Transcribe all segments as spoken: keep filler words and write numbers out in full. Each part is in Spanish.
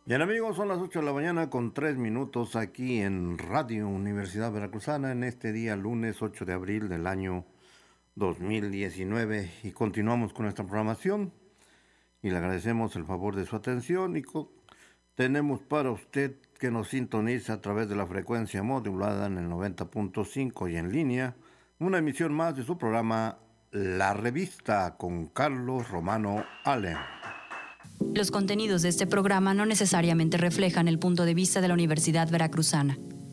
Bien amigos, son las ocho de la mañana con tres minutos aquí en Radio Universidad Veracruzana en este día lunes ocho de abril del año dos mil diecinueve y continuamos con nuestra programación y le agradecemos el favor de su atención y tenemos para usted que nos sintoniza a través de la frecuencia modulada en el noventa punto cinco y en línea una emisión más de su programa La Revista con Carlos Romano Allen. Los contenidos de este programa no necesariamente reflejan el punto de vista de la Universidad Veracruzana.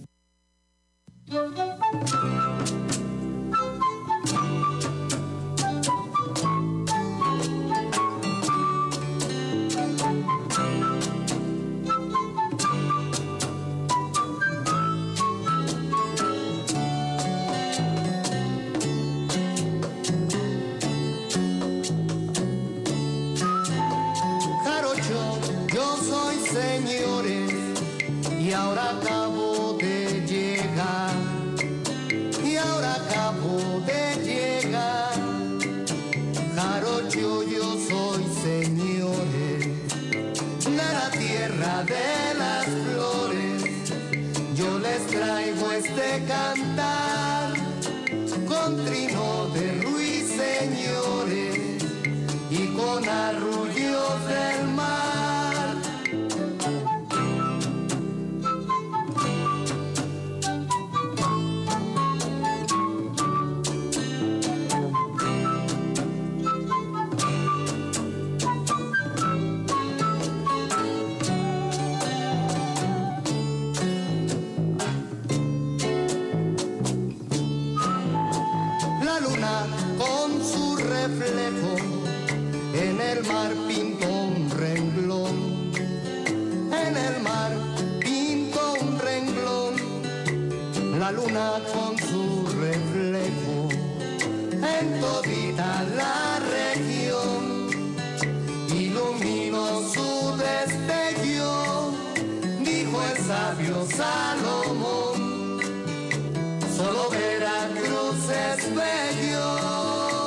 De las flores, yo les traigo este cantar con trino de ruiseñores y con arrullos del mar. Reflejo en el mar pinto un renglón, en el mar pinto un renglón, la luna con su reflejo en todita la región, iluminó su destello, dijo el sabio Salomón, solo Veracruz es bello.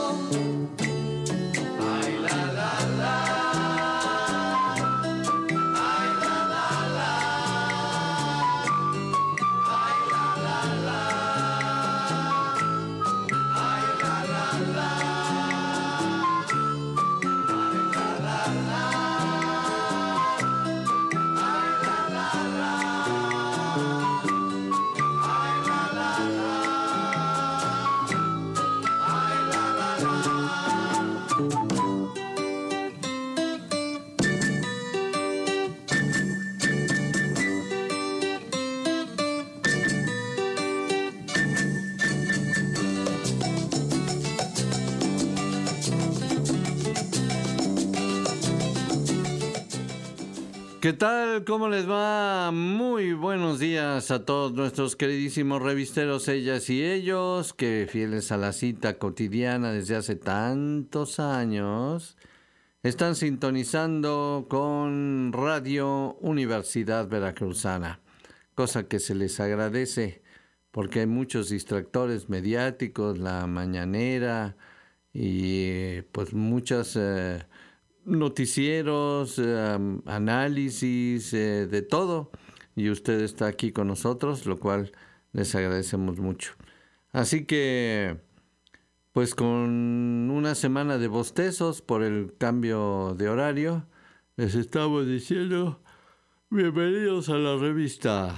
¿Qué tal? ¿Cómo les va? Muy buenos días a todos nuestros queridísimos revisteros, ellas y ellos, que fieles a la cita cotidiana desde hace tantos años, están sintonizando con Radio Universidad Veracruzana, cosa que se les agradece porque hay muchos distractores mediáticos, la mañanera y pues muchas... Eh, noticieros, eh, análisis, eh, de todo. Y usted está aquí con nosotros, lo cual les agradecemos mucho. Así que, pues con una semana de bostezos por el cambio de horario, les estamos diciendo bienvenidos a la revista.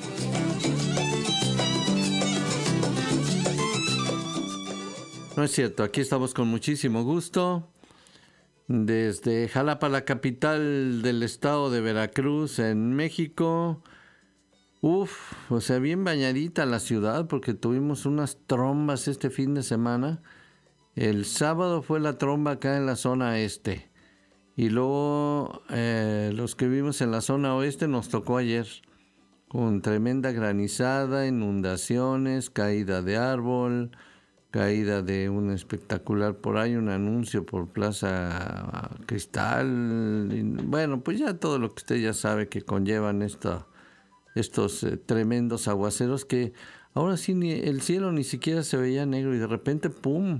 No es cierto, aquí estamos con muchísimo gusto. Desde Jalapa, la capital del estado de Veracruz, en México. Uf, o sea, bien bañadita la ciudad porque tuvimos unas trombas este fin de semana. El sábado fue la tromba acá en la zona este. Y luego eh, los que vivimos en la zona oeste nos tocó ayer. Con tremenda granizada, inundaciones, caída de árbol... caída de un espectacular por ahí, un anuncio por Plaza Cristal, y bueno, pues ya todo lo que usted ya sabe que conllevan esta, estos eh, tremendos aguaceros que ahora sí ni, el cielo ni siquiera se veía negro y de repente ¡pum!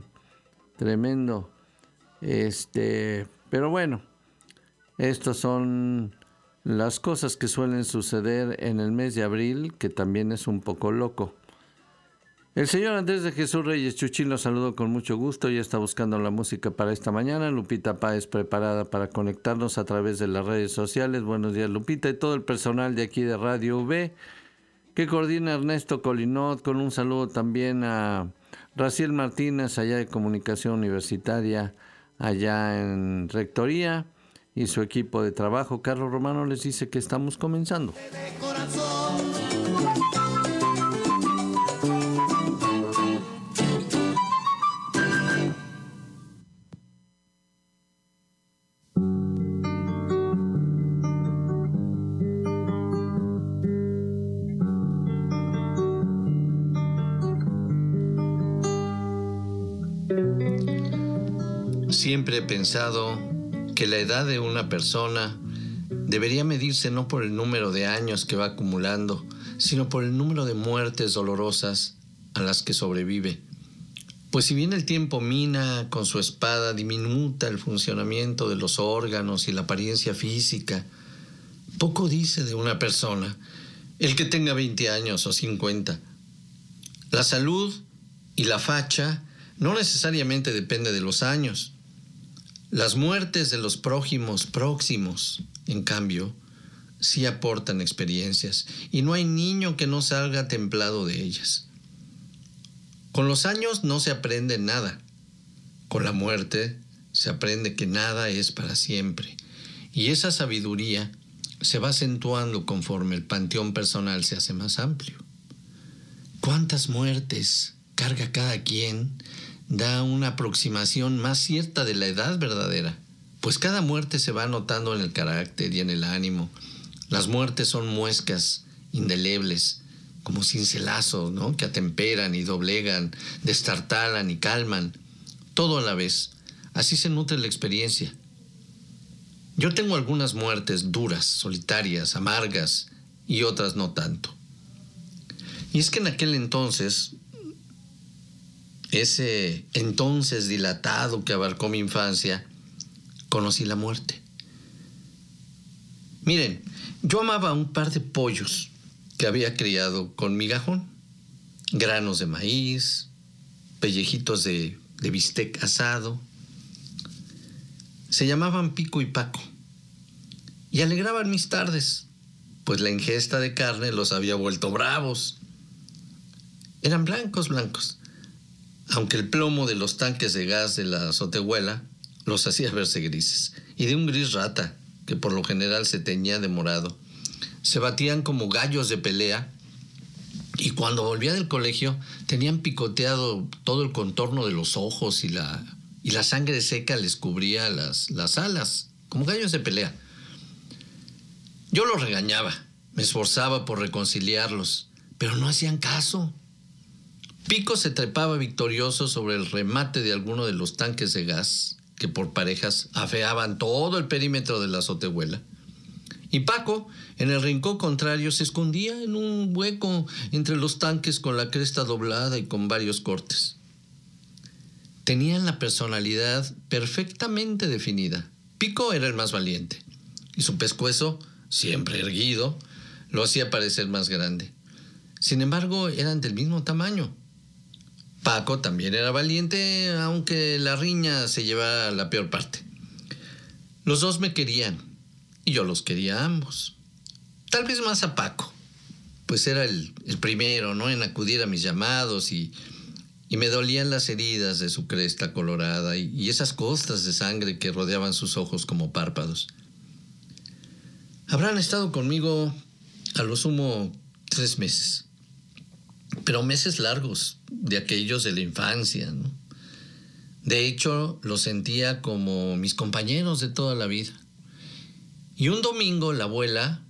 Tremendo. Este, pero bueno, estos son las cosas que suelen suceder en el mes de abril, que también es un poco loco. El señor Andrés de Jesús Reyes Chuchín lo saludo con mucho gusto y está buscando la música para esta mañana. Lupita Páez preparada para conectarnos a través de las redes sociales. Buenos días, Lupita, y todo el personal de aquí de Radio V, que coordina Ernesto Colinot, con un saludo también a Raciel Martínez, allá de Comunicación Universitaria, allá en Rectoría, y su equipo de trabajo. Carlos Romano les dice que estamos comenzando. Siempre he pensado que la edad de una persona debería medirse no por el número de años que va acumulando, sino por el número de muertes dolorosas a las que sobrevive. Pues si bien el tiempo mina con su espada diminuta el funcionamiento de los órganos y la apariencia física, poco dice de una persona el que tenga veinte años o cincuenta. La salud y la facha no necesariamente depende de los años. Las muertes de los prójimos próximos, en cambio, sí aportan experiencias, y no hay niño que no salga templado de ellas. Con los años no se aprende nada. Con la muerte se aprende que nada es para siempre, y esa sabiduría se va acentuando conforme el panteón personal se hace más amplio. ¿Cuántas muertes carga cada quien? Da una aproximación más cierta de la edad verdadera, pues cada muerte se va notando en el carácter y en el ánimo. Las muertes son muescas indelebles, como cincelazos, ¿no?, que atemperan y doblegan, destartalan y calman, todo a la vez. Así se nutre la experiencia. Yo tengo algunas muertes duras, solitarias, amargas, y otras no tanto. Y es que en aquel entonces, ese entonces dilatado que abarcó mi infancia, conocí la muerte. Miren, yo amaba un par de pollos que había criado con migajón, granos de maíz, pellejitos de, de bistec asado. Se llamaban Pico y Paco y alegraban mis tardes, pues la ingesta de carne los había vuelto bravos. Eran blancos, blancos, aunque el plomo de los tanques de gas de la azotehuela los hacía verse grises, y de un gris rata, que por lo general se teñía de morado. Se batían como gallos de pelea, y cuando volvía del colegio tenían picoteado todo el contorno de los ojos, y la, y la sangre seca les cubría las, las alas, como gallos de pelea. Yo los regañaba, me esforzaba por reconciliarlos, pero no hacían caso. Pico se trepaba victorioso sobre el remate de alguno de los tanques de gas que por parejas afeaban todo el perímetro de la azotehuela. Y Paco, en el rincón contrario, se escondía en un hueco entre los tanques con la cresta doblada y con varios cortes. Tenían la personalidad perfectamente definida. Pico era el más valiente, y su pescuezo, siempre erguido, lo hacía parecer más grande. Sin embargo, eran del mismo tamaño. Paco también era valiente, aunque la riña se llevaba la peor parte. Los dos me querían, y yo los quería a ambos. Tal vez más a Paco, pues era el, el primero, ¿no?, en acudir a mis llamados, y, y me dolían las heridas de su cresta colorada y, y esas costras de sangre que rodeaban sus ojos como párpados. Habrán estado conmigo a lo sumo tres meses. Pero meses largos, de aquellos de la infancia, ¿no? De hecho, los sentía como mis compañeros de toda la vida. Y un domingo la abuela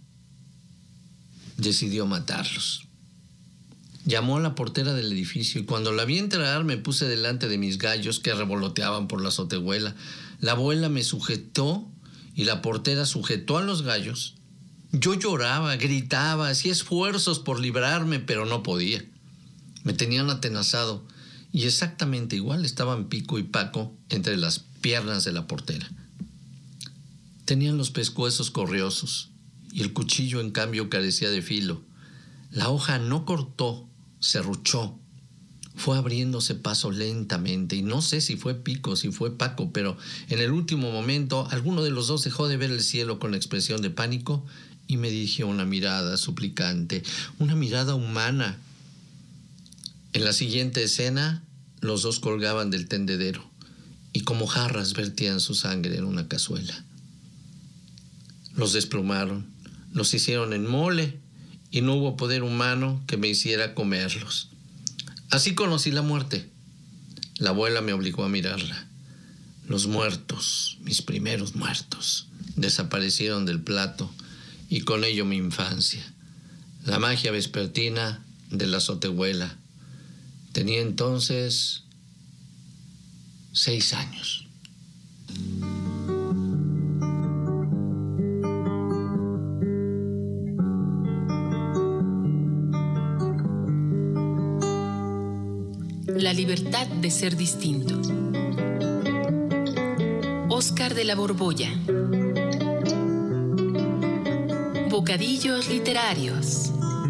decidió matarlos. Llamó a la portera del edificio y cuando la vi entrar me puse delante de mis gallos que revoloteaban por la azotehuela. La abuela me sujetó y la portera sujetó a los gallos. Yo lloraba, gritaba, hacía esfuerzos por librarme, pero no podía. Me tenían atenazado y exactamente igual estaban Pico y Paco entre las piernas de la portera. Tenían los pescuezos corriosos y el cuchillo en cambio carecía de filo. La hoja no cortó, serruchó. Fue abriéndose paso lentamente, y no sé si fue Pico, si fue Paco, pero en el último momento alguno de los dos dejó de ver el cielo con expresión de pánico y me dirigió una mirada suplicante, una mirada humana. En la siguiente escena, los dos colgaban del tendedero y como jarras vertían su sangre en una cazuela. Los desplumaron, los hicieron en mole y no hubo poder humano que me hiciera comerlos. Así conocí la muerte. La abuela me obligó a mirarla. Los muertos, mis primeros muertos, desaparecieron del plato y con ello mi infancia. La magia vespertina de la azotehuela. Tenía entonces seis años. La libertad de ser distinto. Óscar de la Borbolla. Bocadillos literarios.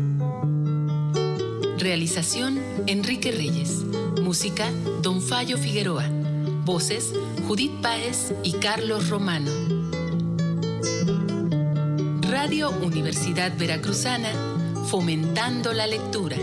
Realización: Enrique Reyes. Música: Don Fallo Figueroa. Voces: Judith Páez y Carlos Romano. Radio Universidad Veracruzana, fomentando la lectura.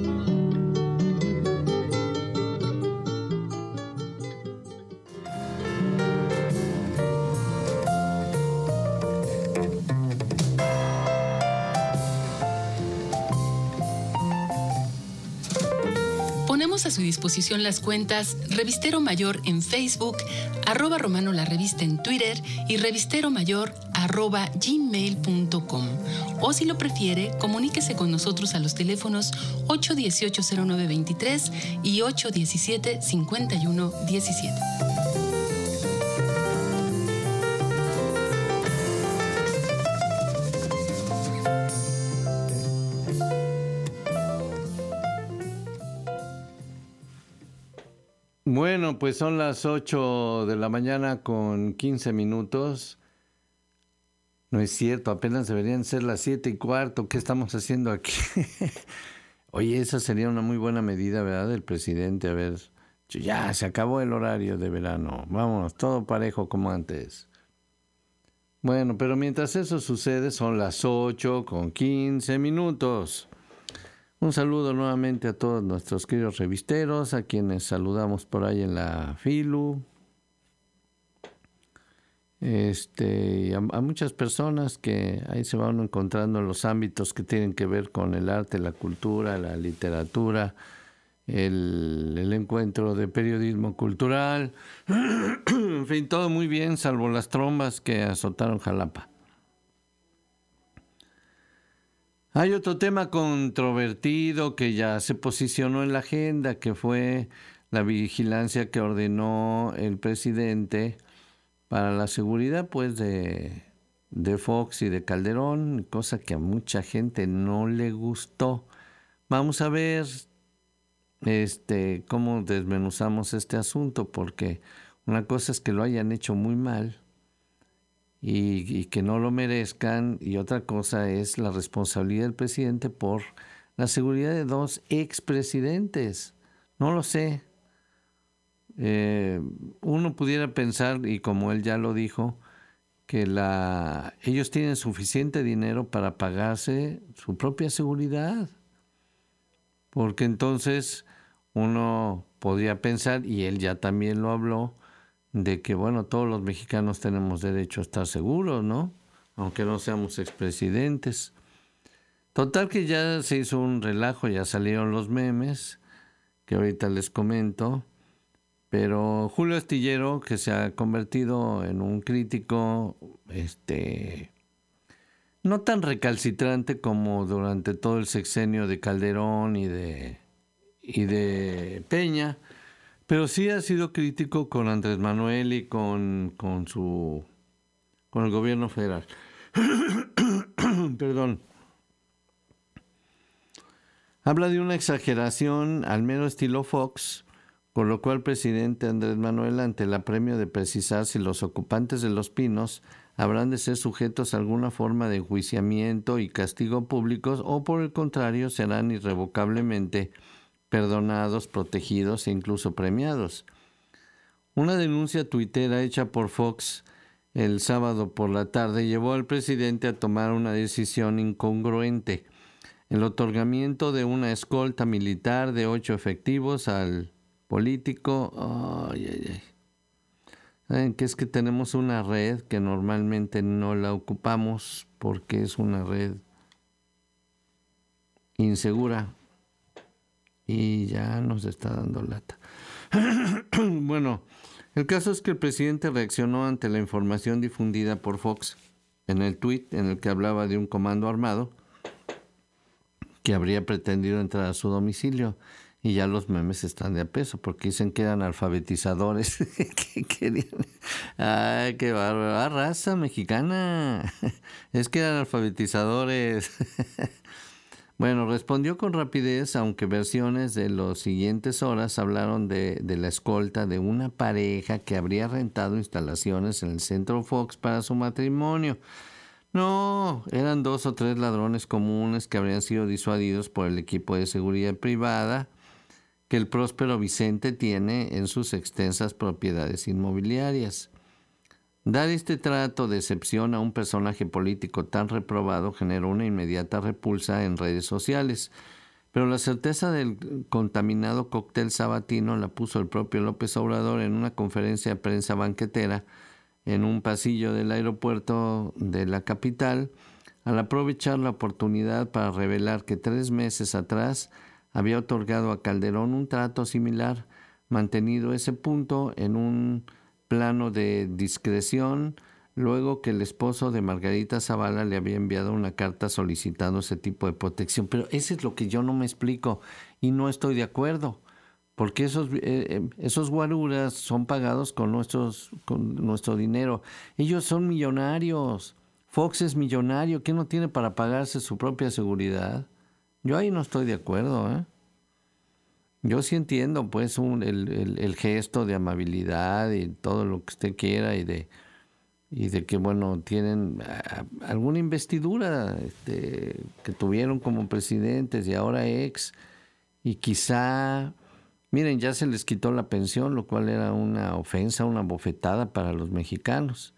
Ponemos a su disposición las cuentas Revistero Mayor en Facebook, arroba Romano la Revista en Twitter y Revistero Mayor arroba gmail punto com. O si lo prefiere, comuníquese con nosotros a los teléfonos ocho uno ocho, cero nueve dos tres y ocho uno siete, cinco uno uno siete. Bueno, pues son las ocho de la mañana con quince minutos. No es cierto, apenas deberían ser las siete y cuarto. ¿Qué estamos haciendo aquí? Oye, esa sería una muy buena medida, ¿verdad? Del presidente. A ver, ya se acabó el horario de verano. Vámonos, todo parejo como antes. Bueno, pero mientras eso sucede, son las ocho con quince minutos. Un saludo nuevamente a todos nuestros queridos revisteros, a quienes saludamos por ahí en la Filu, este, y a, a muchas personas que ahí se van encontrando en los ámbitos que tienen que ver con el arte, la cultura, la literatura, el, el encuentro de periodismo cultural, en fin, todo muy bien, salvo las trombas que azotaron Jalapa. Hay otro tema controvertido que ya se posicionó en la agenda, que fue la vigilancia que ordenó el presidente para la seguridad, pues, de, de Fox y de Calderón, cosa que a mucha gente no le gustó. Vamos a ver este, cómo desmenuzamos este asunto, porque una cosa es que lo hayan hecho muy mal, Y, y que no lo merezcan, y otra cosa es la responsabilidad del presidente por la seguridad de dos expresidentes. No lo sé. Eh, uno pudiera pensar, y como él ya lo dijo, que la, ellos tienen suficiente dinero para pagarse su propia seguridad. Porque entonces uno podría pensar, y él ya también lo habló, de que, bueno, todos los mexicanos tenemos derecho a estar seguros, ¿no? Aunque no seamos expresidentes. Total que ya se hizo un relajo, ya salieron los memes, que ahorita les comento, pero Julio Astillero, que se ha convertido en un crítico, este, no tan recalcitrante como durante todo el sexenio de Calderón y de, y de Peña, pero sí ha sido crítico con Andrés Manuel y con, con su con el gobierno federal. Perdón. Habla de una exageración, al menos estilo Fox, Con lo cual, presidente Andrés Manuel, ante el apremio de precisar si los ocupantes de Los Pinos habrán de ser sujetos a alguna forma de enjuiciamiento y castigo públicos o, por el contrario, serán irrevocablemente perdonados, protegidos e incluso premiados. Una denuncia tuitera hecha por Fox el sábado por la tarde llevó al presidente a tomar una decisión incongruente: el otorgamiento de una escolta militar de ocho efectivos al político. Ay, ay, ay. ¿Saben qué? Es que tenemos una red que normalmente no la ocupamos porque es una red insegura y ya nos está dando lata. Bueno, el caso es que el presidente reaccionó ante la información difundida por Fox en el tuit en el que hablaba de un comando armado que habría pretendido entrar a su domicilio. Y ya los memes están de a peso, porque dicen que eran alfabetizadores. que querían. Ay, qué bárbaro. Ah, raza mexicana. Es que eran alfabetizadores. Bueno, respondió con rapidez, aunque versiones de las siguientes horas hablaron de, de la escolta de una pareja que habría rentado instalaciones en el Centro Fox para su matrimonio. No, eran dos o tres ladrones comunes que habrían sido disuadidos por el equipo de seguridad privada que el próspero Vicente tiene en sus extensas propiedades inmobiliarias. Dar este trato de excepción a un personaje político tan reprobado generó una inmediata repulsa en redes sociales, pero la certeza del contaminado cóctel sabatino la puso el propio López Obrador en una conferencia de prensa banquetera en un pasillo del aeropuerto de la capital, al aprovechar la oportunidad para revelar que tres meses atrás había otorgado a Calderón un trato similar, mantenido ese punto en un plano de discreción, luego que el esposo de Margarita Zavala le había enviado una carta solicitando ese tipo de protección. Pero eso es lo que yo no me explico y no estoy de acuerdo, porque esos, eh, esos guaruras son pagados con, nuestros, con nuestro dinero. Ellos son millonarios. Fox es millonario. ¿Qué no tiene para pagarse su propia seguridad? Yo ahí no estoy de acuerdo, ¿eh? Yo sí entiendo, pues, un, el, el, el gesto de amabilidad y todo lo que usted quiera y de, y de que, bueno, tienen a, alguna investidura este, que tuvieron como presidentes y ahora ex, y quizá, miren, ya se les quitó la pensión, lo cual era una ofensa, una bofetada para los mexicanos.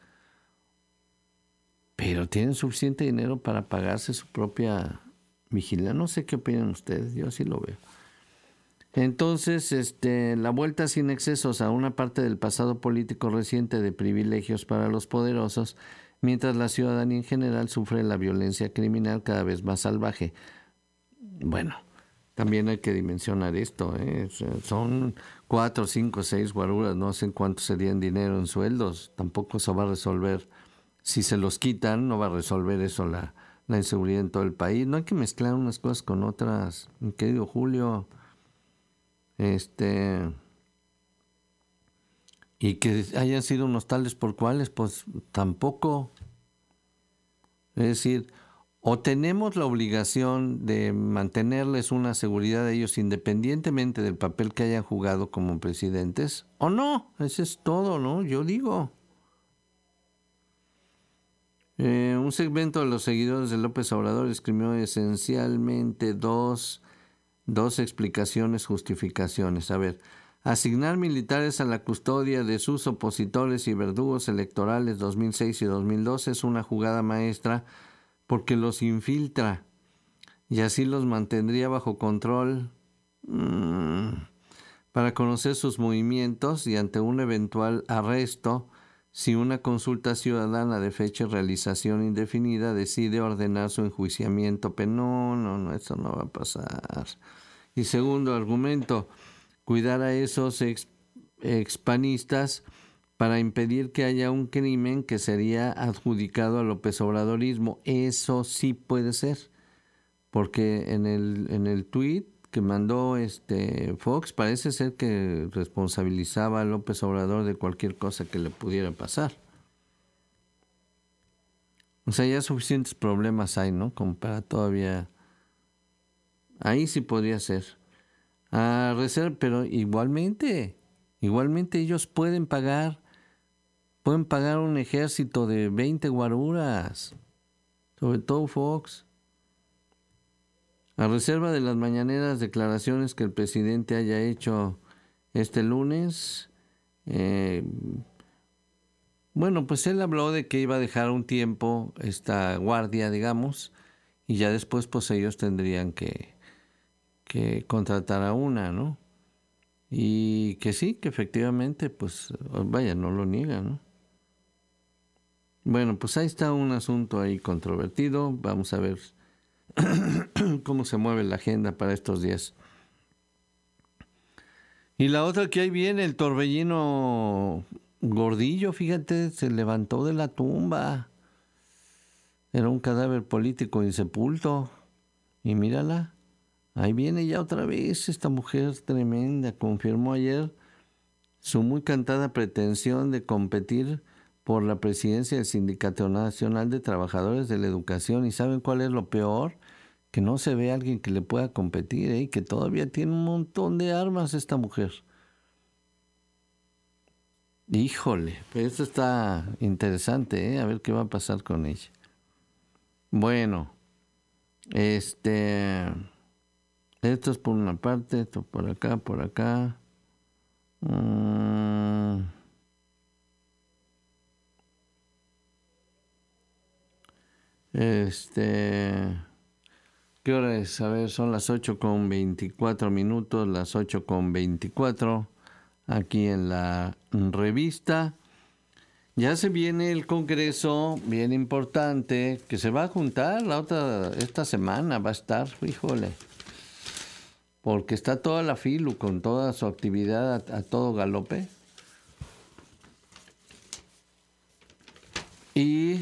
Pero tienen suficiente dinero para pagarse su propia vigilancia. No sé qué opinan ustedes, yo así lo veo. Entonces, este, la vuelta sin excesos a una parte del pasado político reciente de privilegios para los poderosos, mientras la ciudadanía en general sufre la violencia criminal cada vez más salvaje. Bueno, también hay que dimensionar esto, ¿eh? Son cuatro, cinco, seis guaruras, no sé cuánto sería en dinero en sueldos. Tampoco eso va a resolver. Si se los quitan, no va a resolver eso la, la inseguridad en todo el país. No hay que mezclar unas cosas con otras, mi querido Julio. Este y que hayan sido unos tales por cuales, pues tampoco. Es decir, o tenemos la obligación de mantenerles una seguridad a ellos independientemente del papel que hayan jugado como presidentes, o no. Eso es todo, ¿no? Yo digo. Eh, un segmento de los seguidores de López Obrador escribió esencialmente dos Dos explicaciones, justificaciones. A ver, asignar militares a la custodia de sus opositores y verdugos electorales dos mil seis y dos mil doce es una jugada maestra porque los infiltra y así los mantendría bajo control mmm, para conocer sus movimientos y ante un eventual arresto, si una consulta ciudadana de fecha y realización indefinida decide ordenar su enjuiciamiento penal. No, no, no, eso no va a pasar. Y segundo argumento, cuidar a esos ex, expanistas para impedir que haya un crimen que sería adjudicado a López Obradorismo. Eso sí puede ser, porque en el, en el tuit que mandó este Fox parece ser que responsabilizaba a López Obrador de cualquier cosa que le pudiera pasar. O sea, ya suficientes problemas hay, ¿no? Como para todavía... Ahí sí podría ser. a reserva, pero igualmente, igualmente ellos pueden pagar, pueden pagar un ejército de veinte guaruras, sobre todo Fox. A reserva de las mañaneras declaraciones que el presidente haya hecho este lunes, eh, bueno, pues él habló de que iba a dejar un tiempo esta guardia, digamos, y ya después pues ellos tendrían que, que contratar a una, ¿no? Y que sí, que efectivamente, pues, vaya, no lo niega, ¿no? Bueno, pues ahí está un asunto ahí controvertido. Vamos a ver cómo se mueve la agenda para estos días. Y la otra que ahí viene, el torbellino Gordillo, fíjate, se levantó de la tumba. Era un cadáver político insepulto. Y mírala, ahí viene ya otra vez esta mujer tremenda. Confirmó ayer su muy cantada pretensión de competir por la presidencia del Sindicato Nacional de Trabajadores de la Educación. ¿Y saben cuál es lo peor? Que no se ve a alguien que le pueda competir, ¿eh? Y que todavía tiene un montón de armas esta mujer. Híjole, pues esto está interesante, ¿eh? A ver qué va a pasar con ella. Bueno, este, esto es por una parte, esto por acá, por acá. Mm. Este, ¿qué hora es? A ver, son las ocho con veinticuatro minutos, las ocho con veinticuatro, aquí en la revista. Ya se viene el congreso bien importante que se va a juntar la otra, esta semana va a estar, híjole, porque está toda la FILU con toda su actividad a, a todo galope. Y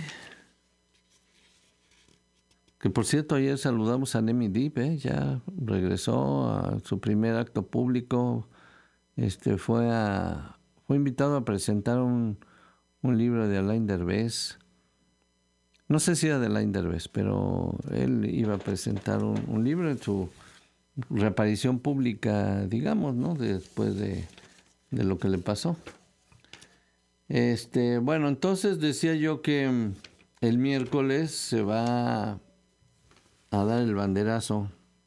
que por cierto ayer saludamos a Nemi Deep, ¿eh? Ya regresó a su primer acto público, este fue a fue invitado a presentar un un libro de Alain Derbez. No sé si era de Alain Derbez, pero él iba a presentar un, un libro en su reaparición pública, digamos, ¿no? Después de, de lo que le pasó. Este, bueno, entonces decía yo que el miércoles se va a dar el banderazo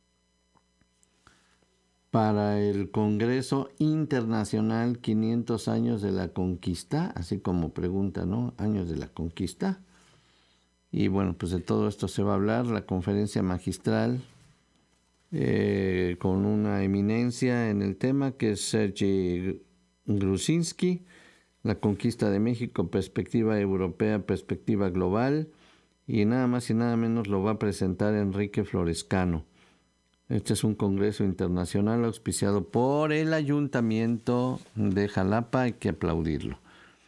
para el Congreso Internacional quinientos años de la Conquista, así como pregunta, ¿no? Años de la Conquista. Y bueno, pues de todo esto se va a hablar, la conferencia magistral, eh, con una eminencia en el tema, que es Sergei Gruzinski, la conquista de México, perspectiva europea, perspectiva global, y nada más y nada menos lo va a presentar Enrique Florescano. Este es un congreso internacional auspiciado por el Ayuntamiento de Jalapa, hay que aplaudirlo.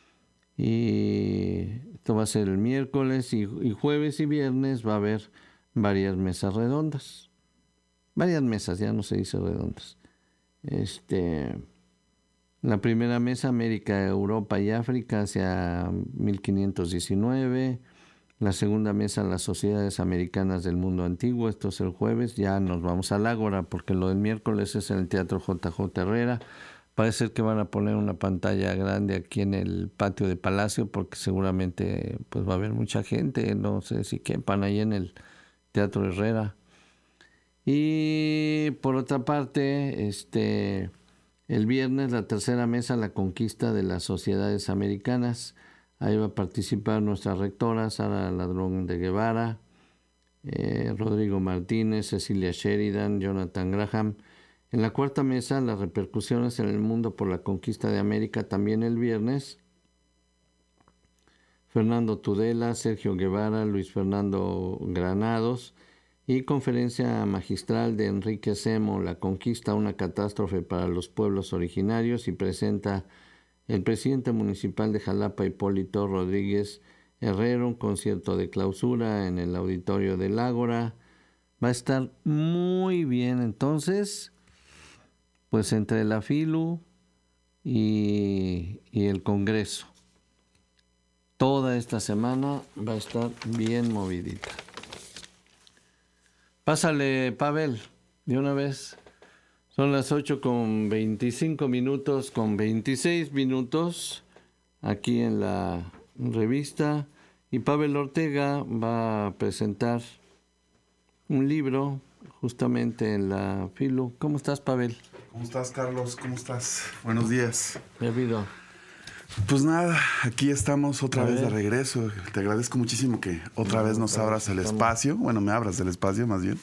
Y esto va a ser el miércoles y, y jueves y viernes va a haber varias mesas redondas. Varias mesas, ya no se dice redondas. Este, la primera mesa, América, Europa y África hacia mil quinientos diecinueve. La segunda mesa, las sociedades americanas del mundo antiguo. Esto es el jueves. Ya nos vamos al Ágora porque lo del miércoles es en el Teatro J J Herrera. Parece ser que van a poner una pantalla grande aquí en el patio de Palacio porque seguramente pues va a haber mucha gente. No sé si quepan ahí en el Teatro Herrera. Y por otra parte, este, el viernes la tercera mesa, la conquista de las sociedades americanas. Ahí va a participar nuestra rectora, Sara Ladrón de Guevara, eh, Rodrigo Martínez, Cecilia Sheridan, Jonathan Graham. En la cuarta mesa, las repercusiones en el mundo por la conquista de América, también el viernes. Fernando Tudela, Sergio Guevara, Luis Fernando Granados. Y conferencia magistral de Enrique Semo, La conquista, una catástrofe para los pueblos originarios, y presenta el presidente municipal de Jalapa, Hipólito Rodríguez Herrero, un concierto de clausura en el auditorio del Ágora. Va a estar muy bien. Entonces, pues entre la FILU y, y el Congreso, toda esta semana va a estar bien movidita. Pásale, Pavel, de una vez. Son las ocho con veinticinco minutos, con veintiséis minutos, aquí en la revista. Y Pavel Ortega va a presentar un libro justamente en la Filu. ¿Cómo estás, Pavel? ¿Cómo estás, Carlos? ¿Cómo estás? Buenos días. ¿Qué ha habido? Pues nada, aquí estamos otra vez de regreso. Te agradezco muchísimo que otra vez nos abras el espacio, bueno, me abras el espacio más bien,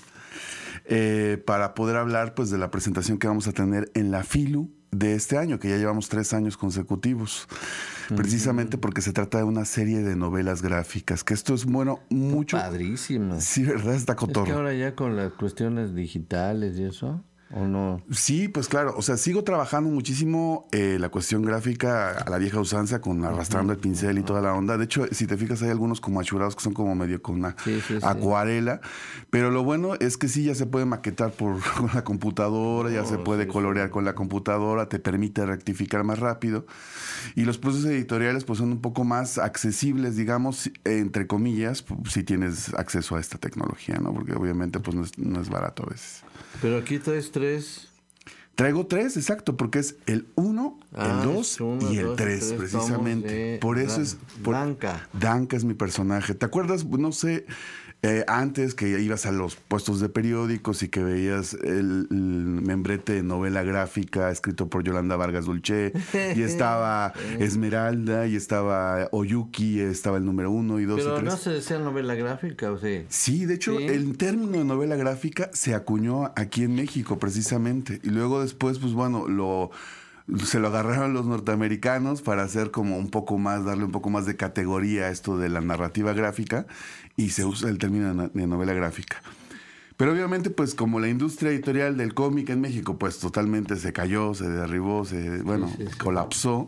eh, para poder hablar pues de la presentación que vamos a tener en la Filu de este año, que ya llevamos tres años consecutivos, precisamente porque se trata de una serie de novelas gráficas, que esto es, bueno, mucho... Padrísimo. Sí, ¿verdad? Está cotorro. Es que ahora ya con las cuestiones digitales y eso... ¿O no? Sí, pues claro, o sea, sigo trabajando muchísimo eh, la cuestión gráfica a la vieja usanza, con arrastrando el pincel y toda la onda. De hecho, si te fijas, hay algunos como achurados que son como medio con una sí, sí, acuarela, sí. Pero lo bueno es que sí, ya se puede maquetar por, con la computadora, ya oh, se puede sí, colorear sí. con la computadora, te permite rectificar más rápido. Y los procesos editoriales pues son un poco más accesibles, digamos, entre comillas, si tienes acceso a esta tecnología, ¿no? Porque obviamente pues no es, no es barato a veces. Pero aquí traes tres. Traigo tres, exacto, porque es el uno, ah, el dos y el tres, precisamente. Por eso es... Por, Danka. Danka es mi personaje. ¿Te acuerdas? No sé... Eh, antes que ibas a los puestos de periódicos y que veías el, el membrete de novela gráfica escrito por Yolanda Vargas Dulce, y estaba Esmeralda, y estaba Oyuki, estaba el número uno y dos Pero y tres. ¿no se decía novela gráfica o sí? Sí, de hecho, ¿sí? El término de novela gráfica se acuñó aquí en México, precisamente. Y luego después, pues bueno, lo... se lo agarraron los norteamericanos para hacer como un poco más, darle un poco más de categoría a esto de la narrativa gráfica, y se usa el término de novela gráfica. Pero obviamente, pues como la industria editorial del cómic en México, pues totalmente se cayó, se derribó, se, bueno, sí, sí, sí. colapsó.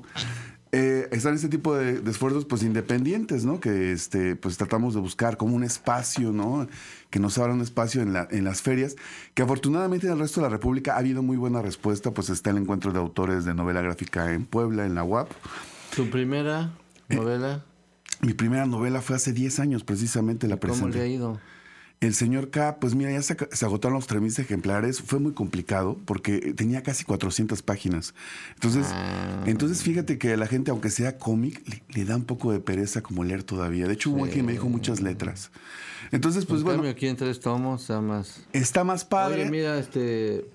Eh, están este tipo de, de esfuerzos pues independientes, ¿no? Que este, pues tratamos de buscar como un espacio, ¿no? Que nos abra un espacio en, la, en las ferias, que afortunadamente en el resto de la República ha habido muy buena respuesta. Pues está el encuentro de autores de novela gráfica en Puebla, en la U A P. ¿Tu primera novela? Eh, mi primera novela fue hace diez años, precisamente la presenté. ¿Cómo le ha ido? El señor K, pues mira, ya se, se agotaron los tres mil ejemplares. Fue muy complicado porque tenía casi cuatrocientas páginas. Entonces, ah. entonces fíjate que a la gente, aunque sea cómic, le, le da un poco de pereza como leer todavía. De hecho, hubo sí. quien me dijo muchas letras. Entonces, pues en bueno. Cambio, aquí en tres tomos está más... Está más padre. Oye, mira, este...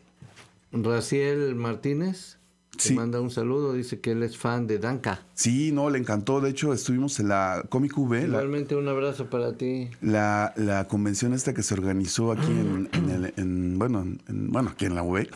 Raciel Martínez... Te sí. manda un saludo, dice que él es fan de Danka. Sí, no, le encantó. De hecho, estuvimos en la Comic V. Igualmente la, un abrazo para ti. La, la convención esta que se organizó aquí en, en, el, en bueno, en, bueno, aquí en la U V.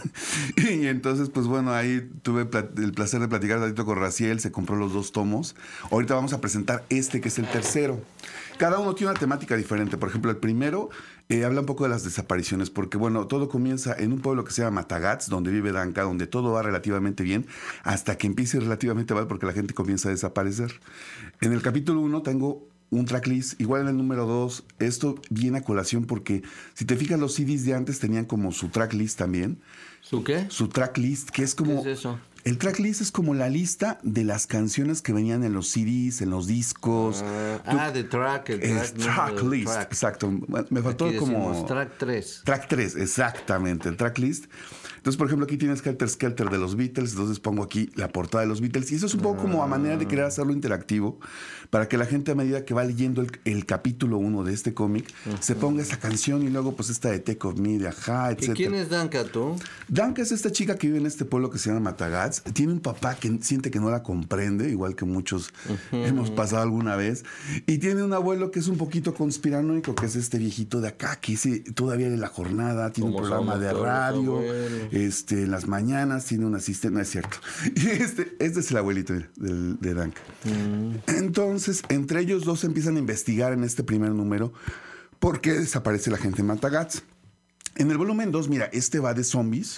Y entonces, pues bueno, ahí tuve el placer de platicar un ratito con Raciel, se compró los dos tomos. Ahorita vamos a presentar este, que es el tercero. Cada uno tiene una temática diferente. Por ejemplo, el primero eh, habla un poco de las desapariciones, porque bueno, todo comienza en un pueblo que se llama Matagats, donde vive Danka, donde todo va relativamente bien, hasta que empiece relativamente mal, porque la gente comienza a desaparecer. En el capítulo uno tengo un tracklist, igual en el número dos, esto viene a colación porque si te fijas, los C Ds de antes tenían como su tracklist también. ¿Su qué? Su tracklist, que es como... ¿Qué es eso? El tracklist es como la lista de las canciones que venían en los C Ds, en los discos. Uh, ah, de track. El track es tracklist, track. Exacto. Me faltó aquí como... track tres. Track tres, exactamente, el tracklist. Entonces, por ejemplo, aquí tienes Helter Skelter de los Beatles, entonces pongo aquí la portada de los Beatles. Y eso es un poco uh, como a manera de querer hacerlo interactivo, para que la gente, a medida que va leyendo el, el capítulo uno de este cómic, uh-huh. se ponga esa canción y luego pues esta de Take of Me, de Ajá, etcétera. ¿Y quién es Danka, tú? Danka es esta chica que vive en este pueblo que se llama Matagats. Tiene un papá que siente que no la comprende, igual que muchos uh-huh. hemos pasado alguna vez. Y tiene un abuelo que es un poquito conspiranoico, que es este viejito de acá, que dice todavía de la jornada, tiene un programa de radio, este, en las mañanas, tiene un asistente, no es cierto. Y este, este es el abuelito de, de, de Danka. Uh-huh. Entonces, entre ellos dos empiezan a investigar en este primer número por qué desaparece la gente en Matagats. En el volumen dos, mira, este va de zombies.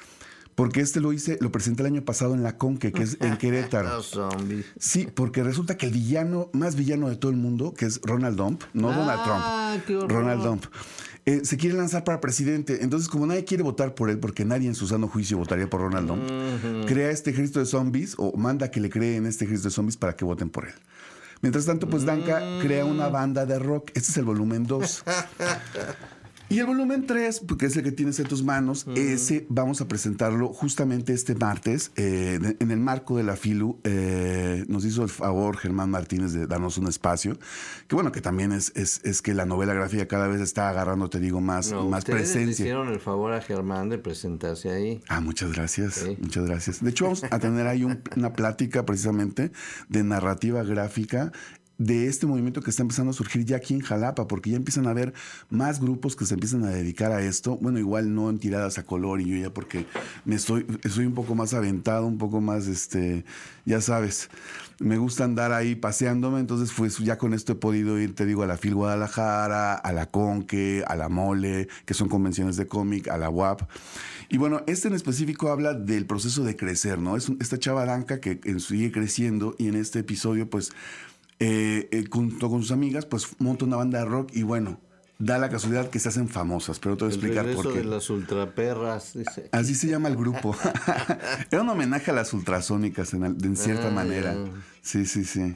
Porque este lo hice, lo presenté el año pasado en la Conque, que es en Querétaro. Los zombies. Sí, porque resulta que el villano, más villano de todo el mundo, que es Ronald Dump, no ah, Donald Trump, qué horror. Ronald Dump, eh, se quiere lanzar para presidente. Entonces, como nadie quiere votar por él, porque nadie en su sano juicio votaría por Ronald Dump, uh-huh. crea este ejército de zombies, o manda que le creen este ejército de zombies para que voten por él. Mientras tanto, pues Danka uh-huh. crea una banda de rock. Este es el volumen dos. Y el volumen tres, porque es el que tienes en tus manos, uh-huh. ese vamos a presentarlo justamente este martes, eh, de, en el marco de la FILU. Eh, nos hizo el favor Germán Martínez de darnos un espacio, que bueno, que también es, es, es que la novela gráfica cada vez está agarrando, te digo, más, no, más ustedes presencia. Le hicieron el favor a Germán de presentarse ahí. Ah, muchas gracias, sí. muchas gracias. De hecho, vamos a tener ahí un, una plática precisamente de narrativa gráfica, de este movimiento que está empezando a surgir ya aquí en Jalapa, porque ya empiezan a haber más grupos que se empiezan a dedicar a esto. Bueno, igual no en tiradas a color, y yo ya porque me estoy, estoy un poco más aventado, un poco más, este, ya sabes, me gusta andar ahí paseándome, entonces pues ya con esto he podido ir, te digo, a la FIL Guadalajara, a la Conque, a la Mole, que son convenciones de cómic, a la U A P. Y bueno, este en específico habla del proceso de crecer, ¿no? Es un, esta chava Danca que sigue creciendo, y en este episodio pues Eh, eh, junto con sus amigas, pues monta una banda de rock y bueno, da la casualidad que se hacen famosas, pero te voy a explicar por qué. El regreso de las ultraperras. Dice. Así se llama el grupo. Era un homenaje a las ultrasónicas en, en cierta ah, manera. Ya. Sí, sí, sí.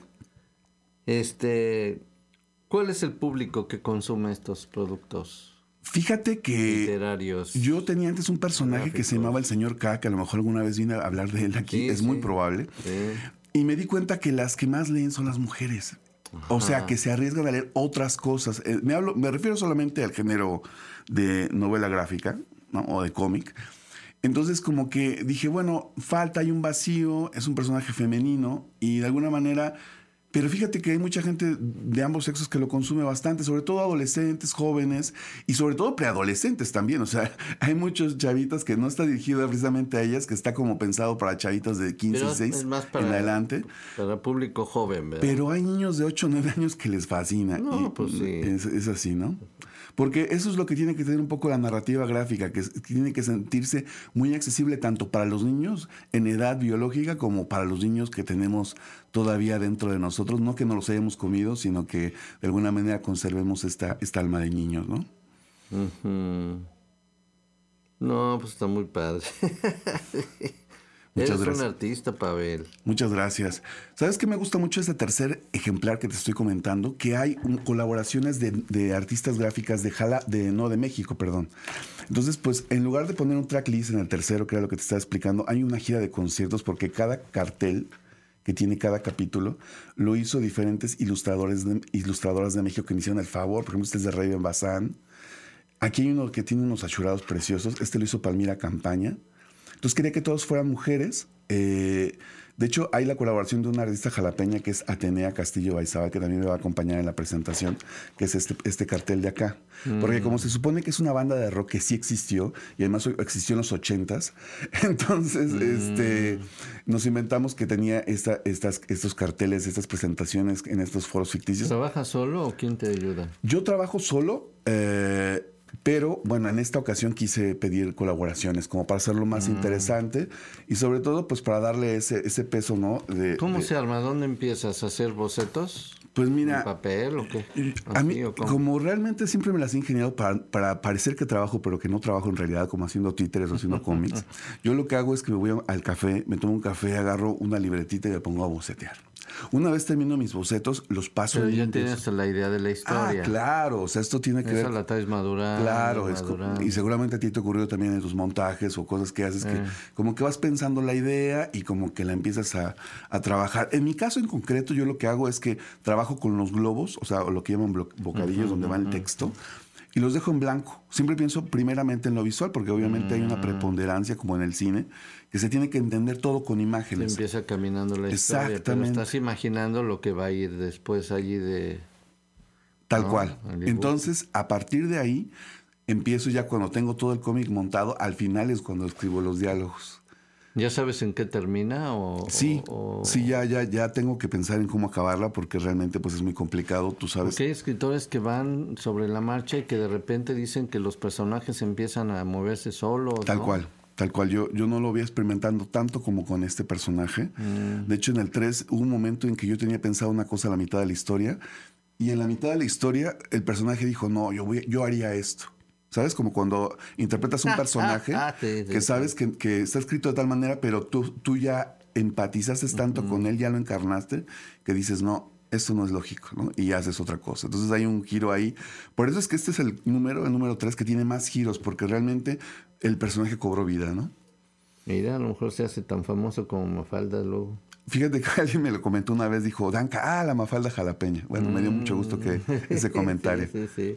Este, ¿cuál es el público que consume estos productos? Fíjate que literarios, yo tenía antes un personaje gráficos. Que se llamaba el señor K, que a lo mejor alguna vez vine a hablar de él aquí, sí, es sí. muy probable. Sí. Y me di cuenta que las que más leen son las mujeres. Ajá. O sea, que se arriesgan a leer otras cosas. Eh, me, hablo, me refiero solamente al género de novela gráfica, ¿no? O de cómic. Entonces como que dije, bueno, falta, hay un vacío, es un personaje femenino y de alguna manera... Pero fíjate que hay mucha gente de ambos sexos que lo consume bastante, sobre todo adolescentes, jóvenes y sobre todo preadolescentes también. O sea, hay muchos chavitas que no está dirigido precisamente a ellas, que está como pensado para chavitas de quince, Pero dieciséis es más para, en adelante. Para público joven, ¿verdad? Pero hay niños de ocho o nueve años que les fascina. No, y pues sí. Es, es así, ¿no? Porque eso es lo que tiene que tener un poco la narrativa gráfica, que, es, que tiene que sentirse muy accesible tanto para los niños en edad biológica como para los niños que tenemos todavía dentro de nosotros. No que no los hayamos comido, sino que de alguna manera conservemos esta, esta alma de niños, ¿no? Uh-huh. No, pues está muy padre. Muchas Eres gracias. un artista, Pavel. Muchas gracias. ¿Sabes qué me gusta mucho este tercer ejemplar que te estoy comentando? Que hay un, colaboraciones de, de artistas gráficas de Jala, de no, de México, perdón. Entonces, pues, en lugar de poner un tracklist en el tercero, que era lo que te estaba explicando, hay una gira de conciertos porque cada cartel que tiene cada capítulo lo hizo diferentes ilustradores de, ilustradoras de México que me hicieron el favor. Por ejemplo, este es de Raven Bazán. Aquí hay uno que tiene unos achurados preciosos. Este lo hizo Palmira Campaña. Entonces quería que todos fueran mujeres. Eh, de hecho, hay la colaboración de una artista jalapeña que es Atenea Castillo Baizaba, que también me va a acompañar en la presentación, que es este, este cartel de acá. Mm. Porque como se supone que es una banda de rock que sí existió, y además existió en los ochentas, entonces mm. este, nos inventamos que tenía esta, estas, estos carteles, estas presentaciones en estos foros ficticios. ¿Trabajas solo o quién te ayuda? Yo trabajo solo, eh, pero bueno, en esta ocasión quise pedir colaboraciones como para hacerlo más mm. interesante y sobre todo pues para darle ese, ese peso, ¿no? De, ¿Cómo de... se arma? ¿Dónde empiezas a hacer bocetos? Pues mira, ¿En papel o qué? A mí, como realmente siempre me las he ingeniado para, para parecer que trabajo, pero que no trabajo en realidad, como haciendo títeres o haciendo cómics, yo lo que hago es que me voy al café, me tomo un café, agarro una libretita y me pongo a bocetear. Una vez termino mis bocetos, los paso. Pero ya tienes la idea de la historia. Ah, claro. O sea, esto tiene que Esa ver... la traes madurando. Claro. Es, madurando. Y seguramente a ti te ocurrió también en tus montajes o cosas que haces eh. que como que vas pensando la idea y como que la empiezas a, a trabajar. En mi caso en concreto, yo lo que hago es que trabajo con los globos, o sea, lo que llaman bocadillos, uh-huh, donde uh-huh. va el texto, y los dejo en blanco. Siempre pienso primeramente en lo visual, porque obviamente mm. hay una preponderancia, como en el cine, que se tiene que entender todo con imágenes. Se empieza caminando la historia, Exactamente. pero estás imaginando lo que va a ir después allí de... Tal ¿no? cual. Entonces, a partir de ahí, empiezo ya cuando tengo todo el cómic montado, al final es cuando escribo los diálogos. ¿Ya sabes en qué termina? O, sí, o... sí, ya, ya, ya tengo que pensar en cómo acabarla porque realmente pues es muy complicado, tú sabes. Porque hay escritores que van sobre la marcha y que de repente dicen que los personajes empiezan a moverse solos. Tal ¿no? cual, tal cual. Yo, yo no lo voy experimentando tanto como con este personaje. Mm. De hecho, en el tres hubo un momento en que yo tenía pensado una cosa a la mitad de la historia y en la mitad de la historia el personaje dijo, no, yo, voy, yo haría esto. ¿Sabes? Como cuando interpretas un personaje ah, sí, sí, que sabes sí. que, que está escrito de tal manera, pero tú, tú ya empatizaste tanto uh-huh. con él, ya lo encarnaste, que dices, no, esto no es lógico, ¿no? Y haces otra cosa. Entonces hay un giro ahí. Por eso es que este es el número, el número tres, que tiene más giros, porque realmente el personaje cobró vida, ¿no? Mira, a lo mejor se hace tan famoso como Mafalda luego. Fíjate que alguien me lo comentó una vez, dijo, Danca, ah, la Mafalda jalapeña. Bueno, mm. me dio mucho gusto que ese comentario. sí, sí, sí.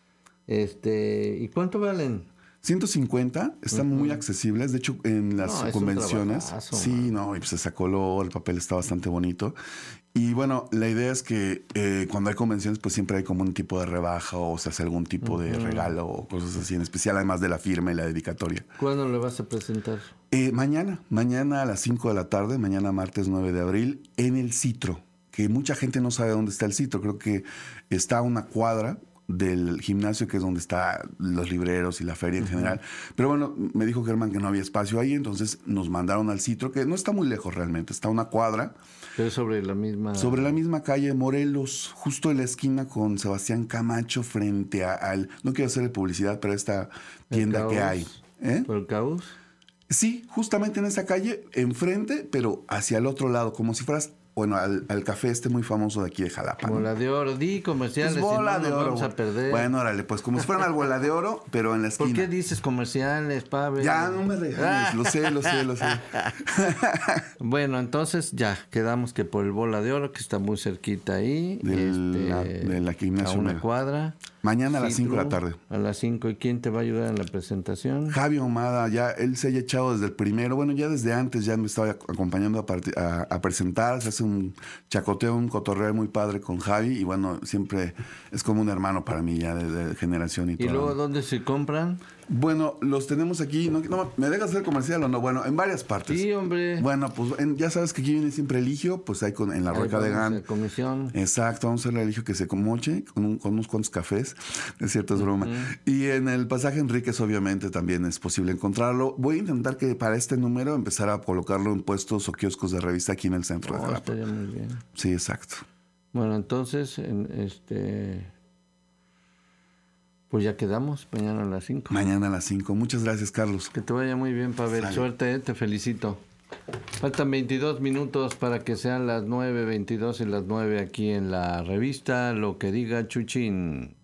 Este, ¿y cuánto valen? ciento cincuenta, están uh-huh. muy accesibles. De hecho, en las no, convenciones. Trabajazo, sí, man. no, y pues ese color, el papel está bastante bonito. Y bueno, la idea es que eh, cuando hay convenciones, pues siempre hay como un tipo de rebaja o se hace algún tipo uh-huh. de regalo o cosas así en especial, además de la firma y la dedicatoria. ¿Cuándo le vas a presentar? Eh, mañana, mañana a las cinco de la tarde, mañana martes nueve de abril, en el Citro, que mucha gente no sabe dónde está el Citro. Creo que está a una cuadra del gimnasio, que es donde están los libreros y la feria en uh-huh. general. Pero bueno, me dijo Germán que no había espacio ahí, entonces nos mandaron al Citro, que no está muy lejos realmente, está a una cuadra. Pero sobre la misma... Sobre la misma calle Morelos, justo en la esquina con Sebastián Camacho, frente a, al... No quiero hacerle publicidad, pero esta tienda que hay. ¿Eh? ¿Por el Caos? Sí, justamente en esa calle, enfrente, pero hacia el otro lado, como si fueras... Bueno, al, al café este muy famoso de aquí de Jalapa. Bola ¿no? de oro, di comerciales, pues bola si no de nos oro. Vamos a perder. Bueno, órale, pues como si fueran al bola de oro, pero en la esquina. ¿Por qué dices comerciales, Pavel? Ya, no me regales, lo sé, lo sé, lo sé. Bueno, entonces ya, quedamos que por el bola de oro, que está muy cerquita ahí. Del, este, la, de la gimnasia. A una cuadra. Mañana a las sí, cinco de la tarde. A las cinco. ¿Y quién te va a ayudar en la presentación? Javi Ahumada, ya él se haya echado desde el primero, bueno, ya desde antes ya me estaba acompañando a, part- a, a presentar, se hace un chacoteo, un cotorreo muy padre con Javi y bueno, siempre es como un hermano para mí ya de, de generación y, ¿Y todo. ¿Y luego dónde se compran? Bueno, los tenemos aquí, no, no, ¿me dejas hacer comercial o no? Bueno, en varias partes. Sí, hombre. Bueno, pues en, ya sabes que aquí viene siempre Eligio, pues hay con, en la Rueca de Gan. Comisión. Exacto, vamos a hacerle a Eligio que se moche con, un, con unos cuantos cafés, es cierto, es broma. Uh-huh. Y en el pasaje Enríquez obviamente también es posible encontrarlo. Voy a intentar que para este número empezar a colocarlo en puestos o kioscos de revista aquí en el centro oh, de Jalapa. Estaría muy bien. Sí, exacto. Bueno, entonces, en este... Pues ya quedamos, mañana a las cinco. Mañana a las cinco. Muchas gracias, Carlos. Que te vaya muy bien, Pavel. Sale. Suerte, ¿eh? Te felicito. Faltan veintidós minutos para que sean las nueve veintidós y las nueve aquí en la revista Lo que diga Chuchín.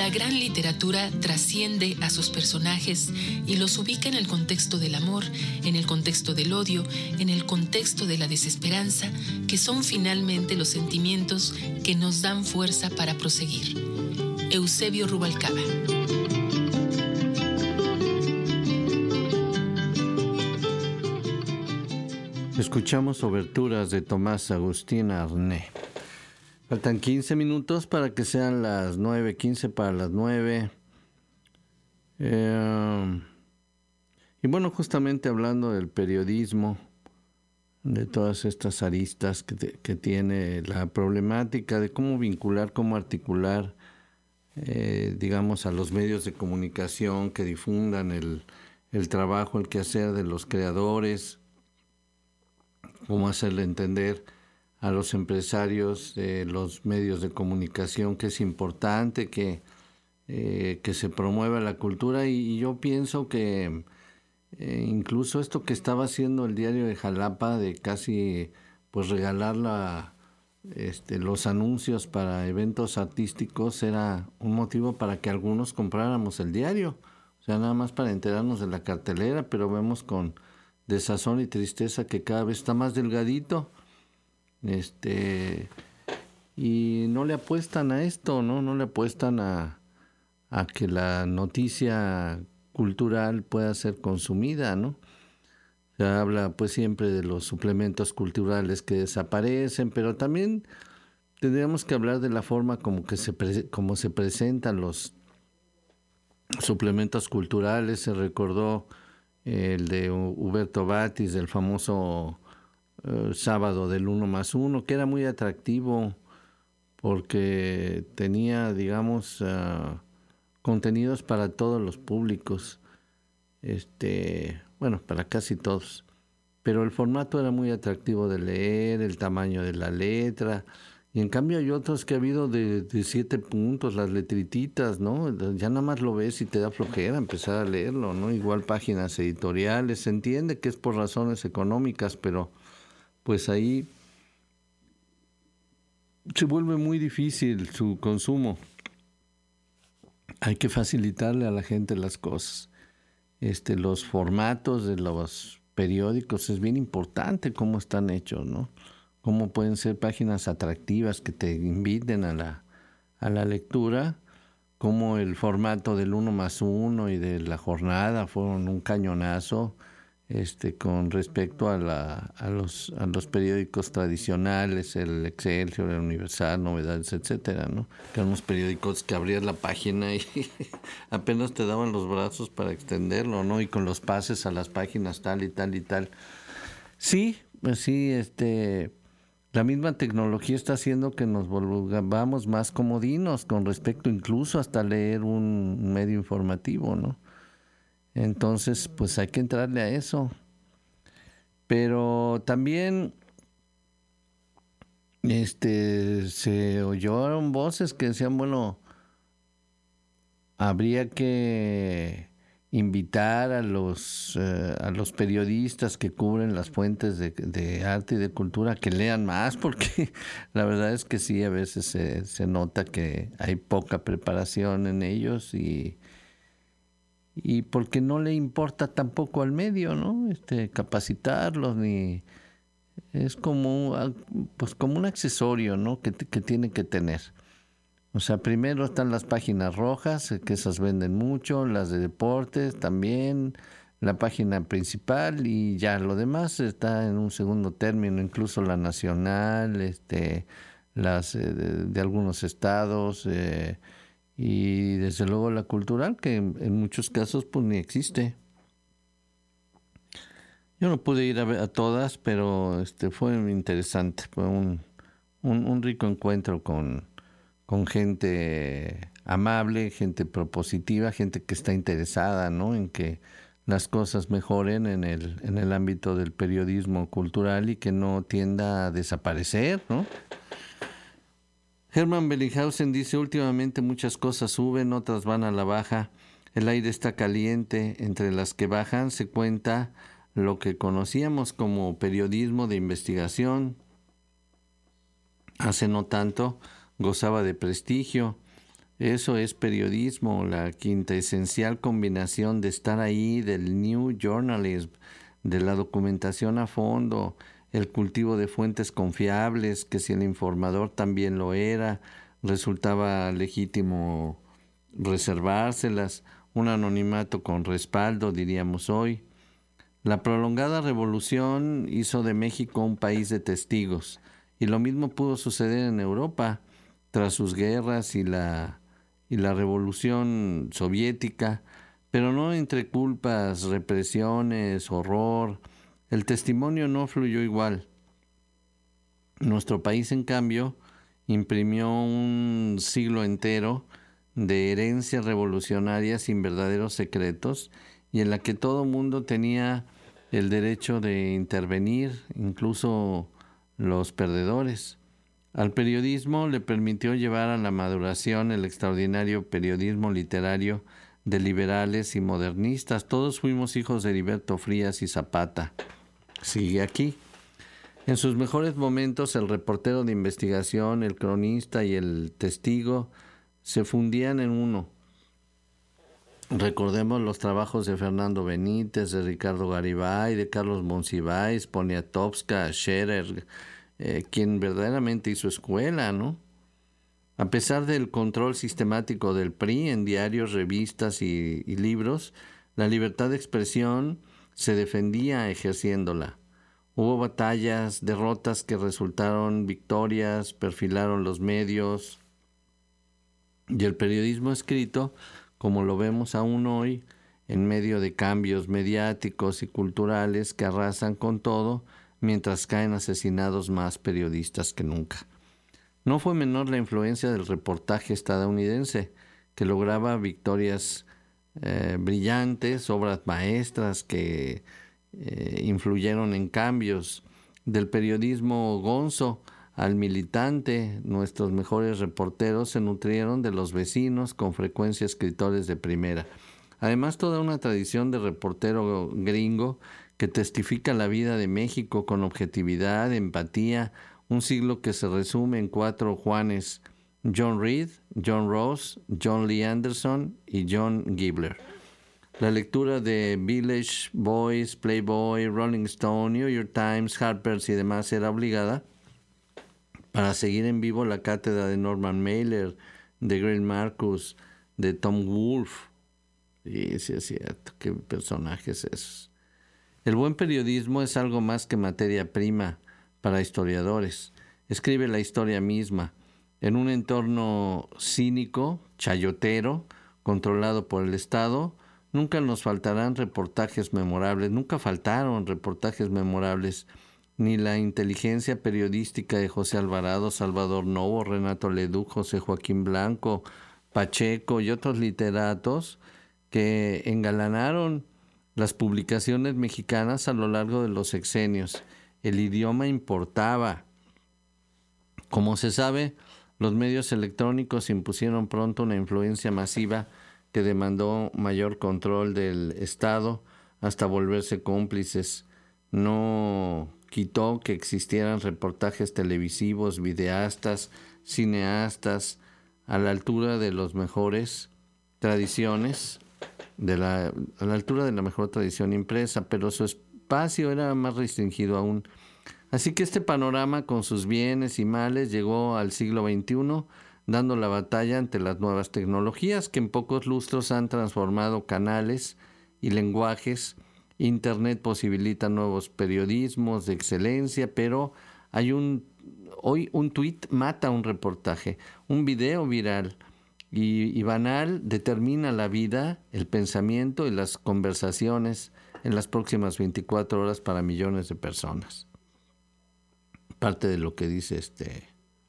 La gran literatura trasciende a sus personajes y los ubica en el contexto del amor, en el contexto del odio, en el contexto de la desesperanza, que son finalmente los sentimientos que nos dan fuerza para proseguir. Eusebio Rubalcaba. Escuchamos oberturas de Tomás Agustín Arné. Faltan quince minutos para que sean las nueve, quince para las nueve. Eh, y bueno, justamente hablando del periodismo, de todas estas aristas que, te, que tiene la problemática de cómo vincular, cómo articular, eh, digamos, a los medios de comunicación que difundan el, el trabajo, el quehacer de los creadores, cómo hacerle entender a los empresarios de los medios de comunicación que es importante que, eh, que se promueva la cultura. Y, y yo pienso que eh, incluso esto que estaba haciendo el diario de Jalapa de casi pues regalar la, este, los anuncios para eventos artísticos era un motivo para que algunos compráramos el diario, o sea, nada más para enterarnos de la cartelera, pero vemos con desazón y tristeza que cada vez está más delgadito. Este, y no le apuestan a esto, ¿no? No le apuestan a, a que la noticia cultural pueda ser consumida, ¿no? Se habla pues siempre de los suplementos culturales que desaparecen, pero también tendríamos que hablar de la forma como que se pre- como se presentan los suplementos culturales. Se recordó el de Huberto Batis, del famoso Uh, sábado del uno más uno, que era muy atractivo porque tenía, digamos, uh, contenidos para todos los públicos, este, bueno, para casi todos, pero el formato era muy atractivo de leer, el tamaño de la letra, y en cambio hay otros que ha habido de, de siete puntos, las letrititas, ¿no? Ya nada más lo ves y te da flojera empezar a leerlo, ¿no? Igual páginas editoriales, se entiende que es por razones económicas, pero pues ahí se vuelve muy difícil su consumo. Hay que facilitarle a la gente las cosas. Este, los formatos de los periódicos es bien importante cómo están hechos, ¿no? Cómo pueden ser páginas atractivas que te inviten a la, a la lectura, cómo el formato del uno más uno y de la jornada fueron un cañonazo. Este, con respecto a, la, a, los, a los periódicos tradicionales, el Excelsior, el Universal, Novedades, etcétera, ¿no? Que eran unos periódicos que abrías la página y apenas te daban los brazos para extenderlo, ¿no? Y con los pases a las páginas tal y tal y tal. Sí, pues sí, este, la misma tecnología está haciendo que nos volvamos más comodinos con respecto incluso hasta leer un medio informativo, ¿no? Entonces, pues hay que entrarle a eso. Pero también este, se oyeron voces que decían, bueno, habría que invitar a los, eh, a los periodistas que cubren las fuentes de, de arte y de cultura que lean más, porque la verdad es que sí, a veces se, se nota que hay poca preparación en ellos y... y porque no le importa tampoco al medio, ¿no? Este, capacitarlos, ni es como, pues como un accesorio, ¿no? Que, que tiene que tener. O sea, primero están las páginas rojas, que esas venden mucho, las de deportes también, la página principal y ya lo demás está en un segundo término, incluso la nacional, este, las eh, de, de algunos estados. Eh, Y desde luego la cultural, que en, en muchos casos pues ni existe. Yo no pude ir a, ver a todas, pero este fue interesante. Fue un, un, un rico encuentro con, con gente amable, gente propositiva, gente que está interesada, ¿no? En que las cosas mejoren en el, en el ámbito del periodismo cultural y que no tienda a desaparecer, ¿no? Hermann Bellinghausen dice, últimamente muchas cosas suben, otras van a la baja. El aire está caliente. Entre las que bajan se cuenta lo que conocíamos como periodismo de investigación. Hace no tanto gozaba de prestigio. Eso es periodismo, la quintesencial combinación de estar ahí, del new journalism, de la documentación a fondo, el cultivo de fuentes confiables, que si el informador también lo era, resultaba legítimo reservárselas, un anonimato con respaldo, diríamos hoy. La prolongada revolución hizo de México un país de testigos, y lo mismo pudo suceder en Europa, tras sus guerras y la, y la revolución soviética, pero no entre culpas, represiones, horror. El testimonio no fluyó igual. Nuestro país, en cambio, imprimió un siglo entero de herencia revolucionaria sin verdaderos secretos y en la que todo mundo tenía el derecho de intervenir, incluso los perdedores. Al periodismo le permitió llevar a la maduración el extraordinario periodismo literario de liberales y modernistas. Todos fuimos hijos de Heriberto Frías y Zapata. Sigue aquí. En sus mejores momentos, el reportero de investigación, el cronista y el testigo se fundían en uno. Recordemos los trabajos de Fernando Benítez, de Ricardo Garibay, de Carlos Monsiváis, Poniatowska, Scherer, eh, quien verdaderamente hizo escuela, ¿no? A pesar del control sistemático del P R I en diarios, revistas y, y libros, la libertad de expresión se defendía ejerciéndola. Hubo batallas, derrotas que resultaron victorias, perfilaron los medios, y el periodismo escrito, como lo vemos aún hoy, en medio de cambios mediáticos y culturales que arrasan con todo, mientras caen asesinados más periodistas que nunca. No fue menor la influencia del reportaje estadounidense, que lograba victorias eh, brillantes, obras maestras que eh, influyeron en cambios. Del periodismo gonzo al militante, nuestros mejores reporteros se nutrieron de los vecinos, con frecuencia escritores de primera. Además, toda una tradición de reportero gringo que testifica la vida de México con objetividad, empatía, un siglo que se resume en cuatro Juanes: John Reed, John Ross, John Lee Anderson y John Gibler. La lectura de Village Voice, Playboy, Rolling Stone, New York Times, Harper's y demás era obligada para seguir en vivo la cátedra de Norman Mailer, de Greil Marcus, de Tom Wolfe. Sí, sí es cierto, qué personajes esos. El buen periodismo es algo más que materia prima para historiadores. Escribe la historia misma. En un entorno cínico, chayotero, controlado por el Estado, nunca nos faltarán reportajes memorables, nunca faltaron reportajes memorables, ni la inteligencia periodística de José Alvarado, Salvador Novo, Renato Leduc, José Joaquín Blanco, Pacheco y otros literatos que engalanaron las publicaciones mexicanas a lo largo de los sexenios. El idioma importaba. Como se sabe, los medios electrónicos impusieron pronto una influencia masiva que demandó mayor control del Estado hasta volverse cómplices. No quitó que existieran reportajes televisivos, videastas, cineastas, a la altura de las mejores tradiciones, de la, a la altura de la mejor tradición impresa, pero su espacio era más restringido aún. Así que este panorama, con sus bienes y males, llegó al siglo veintiuno, dando la batalla ante las nuevas tecnologías que en pocos lustros han transformado canales y lenguajes. Internet posibilita nuevos periodismos de excelencia, pero hay un hoy un tuit mata un reportaje, un video viral y, y banal determina la vida, el pensamiento y las conversaciones en las próximas veinticuatro horas para millones de personas. Parte de lo que dice este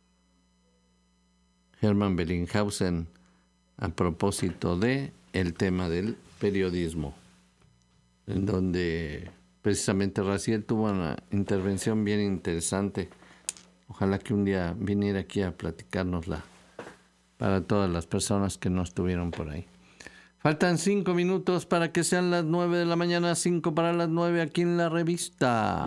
Hermann Bellinghausen a propósito de el tema del periodismo, en donde precisamente Raciel tuvo una intervención bien interesante. Ojalá que un día viniera aquí a platicárnosla para todas las personas que no estuvieron por ahí. Faltan cinco minutos para que sean las nueve de la mañana, cinco para las nueve aquí en la revista.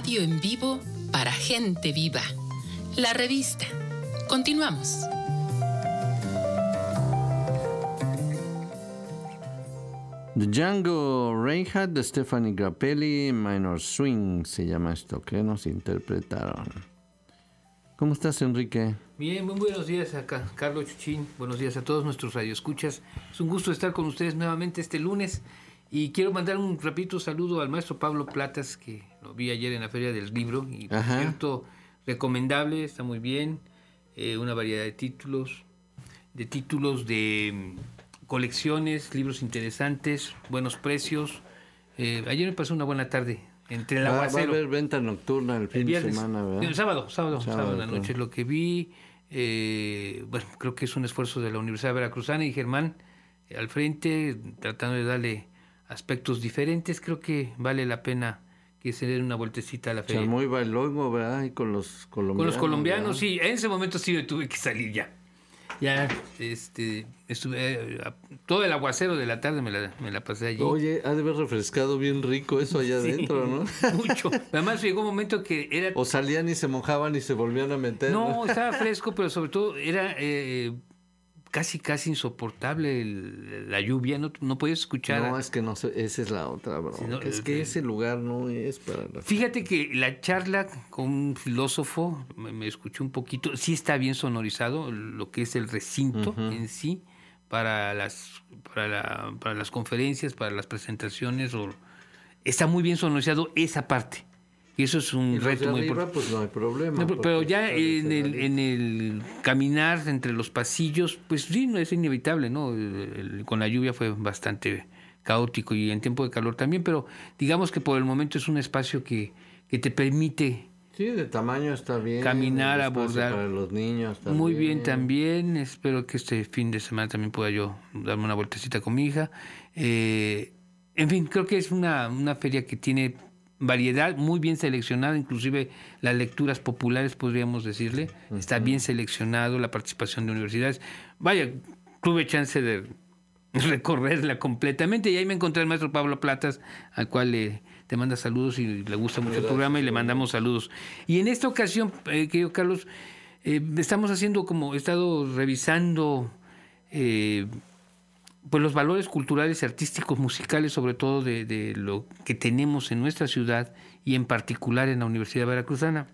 Radio en vivo para gente viva. La revista. Continuamos. The Django Reinhardt de Stephanie Grappelli, Minor Swing se llama esto que nos interpretaron. ¿Cómo estás, Enrique? Bien, muy buenos días acá, Carlos Chuchín. Buenos días a todos nuestros radioescuchas. Es un gusto estar con ustedes nuevamente este lunes. Y quiero mandar un rapidito saludo al maestro Pablo Platas, que lo vi ayer en la Feria del Libro. Y por Ajá. cierto, recomendable, está muy bien. Eh, una variedad de títulos, de títulos de mm, colecciones, libros interesantes, buenos precios. Eh, ayer me pasó una buena tarde. Entre el Va, va a aguacero. haber venta nocturna el fin El viernes. de semana, ¿verdad? El sábado, sábado, Sábado, sábado en la claro. noche. Lo que vi, eh, bueno, creo que es un esfuerzo de la Universidad Veracruzana y Germán eh, al frente, tratando de darle aspectos diferentes. Creo que vale la pena que se den una vueltecita a la feria. Chamoy Bailongo, ¿verdad? Y con los colombianos. Con los colombianos, ¿verdad? sí. En ese momento sí me tuve que salir ya. Ya, este, estuve, eh, a- todo el aguacero de la tarde me la, me la pasé allí. Oye, ha de haber refrescado bien rico eso allá Sí, adentro, ¿no? Mucho. Además llegó un momento que era... O salían y se mojaban y se volvían a meter. No, estaba fresco, pero sobre todo era eh, casi, casi insoportable el- la lluvia. No, no podías escuchar. No, es que no sé, esa es la otra, bro. Sí, no, es eh, que eh. ese lugar no es para la... Fíjate que la charla con un filósofo, me, me escuché un poquito, sí está bien sonorizado lo que es el recinto Ujú. en sí, para las, para, la- para las conferencias, para las presentaciones. O, está muy bien sonorizado esa parte. Y eso es un Y los de reto muy arriba, importante. pues no hay problema. No, pero- pero porque ya está en el, desde en el caminar entre los pasillos, pues sí, no es inevitable, ¿no? El- el- con la lluvia fue bastante caótico y en tiempo de calor también, pero digamos que por el momento es un espacio que, que te permite Sí, de tamaño está bien. Caminar, el espacio abordar. Para los niños también. muy bien también. Espero que este fin de semana también pueda yo darme una vueltecita con mi hija. Eh, en fin, creo que es una, una feria que tiene variedad, muy bien seleccionada, inclusive las lecturas populares, podríamos decirle. Está bien seleccionado, la participación de universidades. Vaya, tuve chance de recorrerla completamente y ahí me encontré al maestro Pablo Platas, al cual le, te manda saludos y le gusta mucho el programa y le mandamos saludos. Y en esta ocasión, eh, querido Carlos, eh, estamos haciendo como, he estado revisando eh, pues los valores culturales y artísticos musicales, sobre todo de, de lo que tenemos en nuestra ciudad y en particular en la Universidad Veracruzana.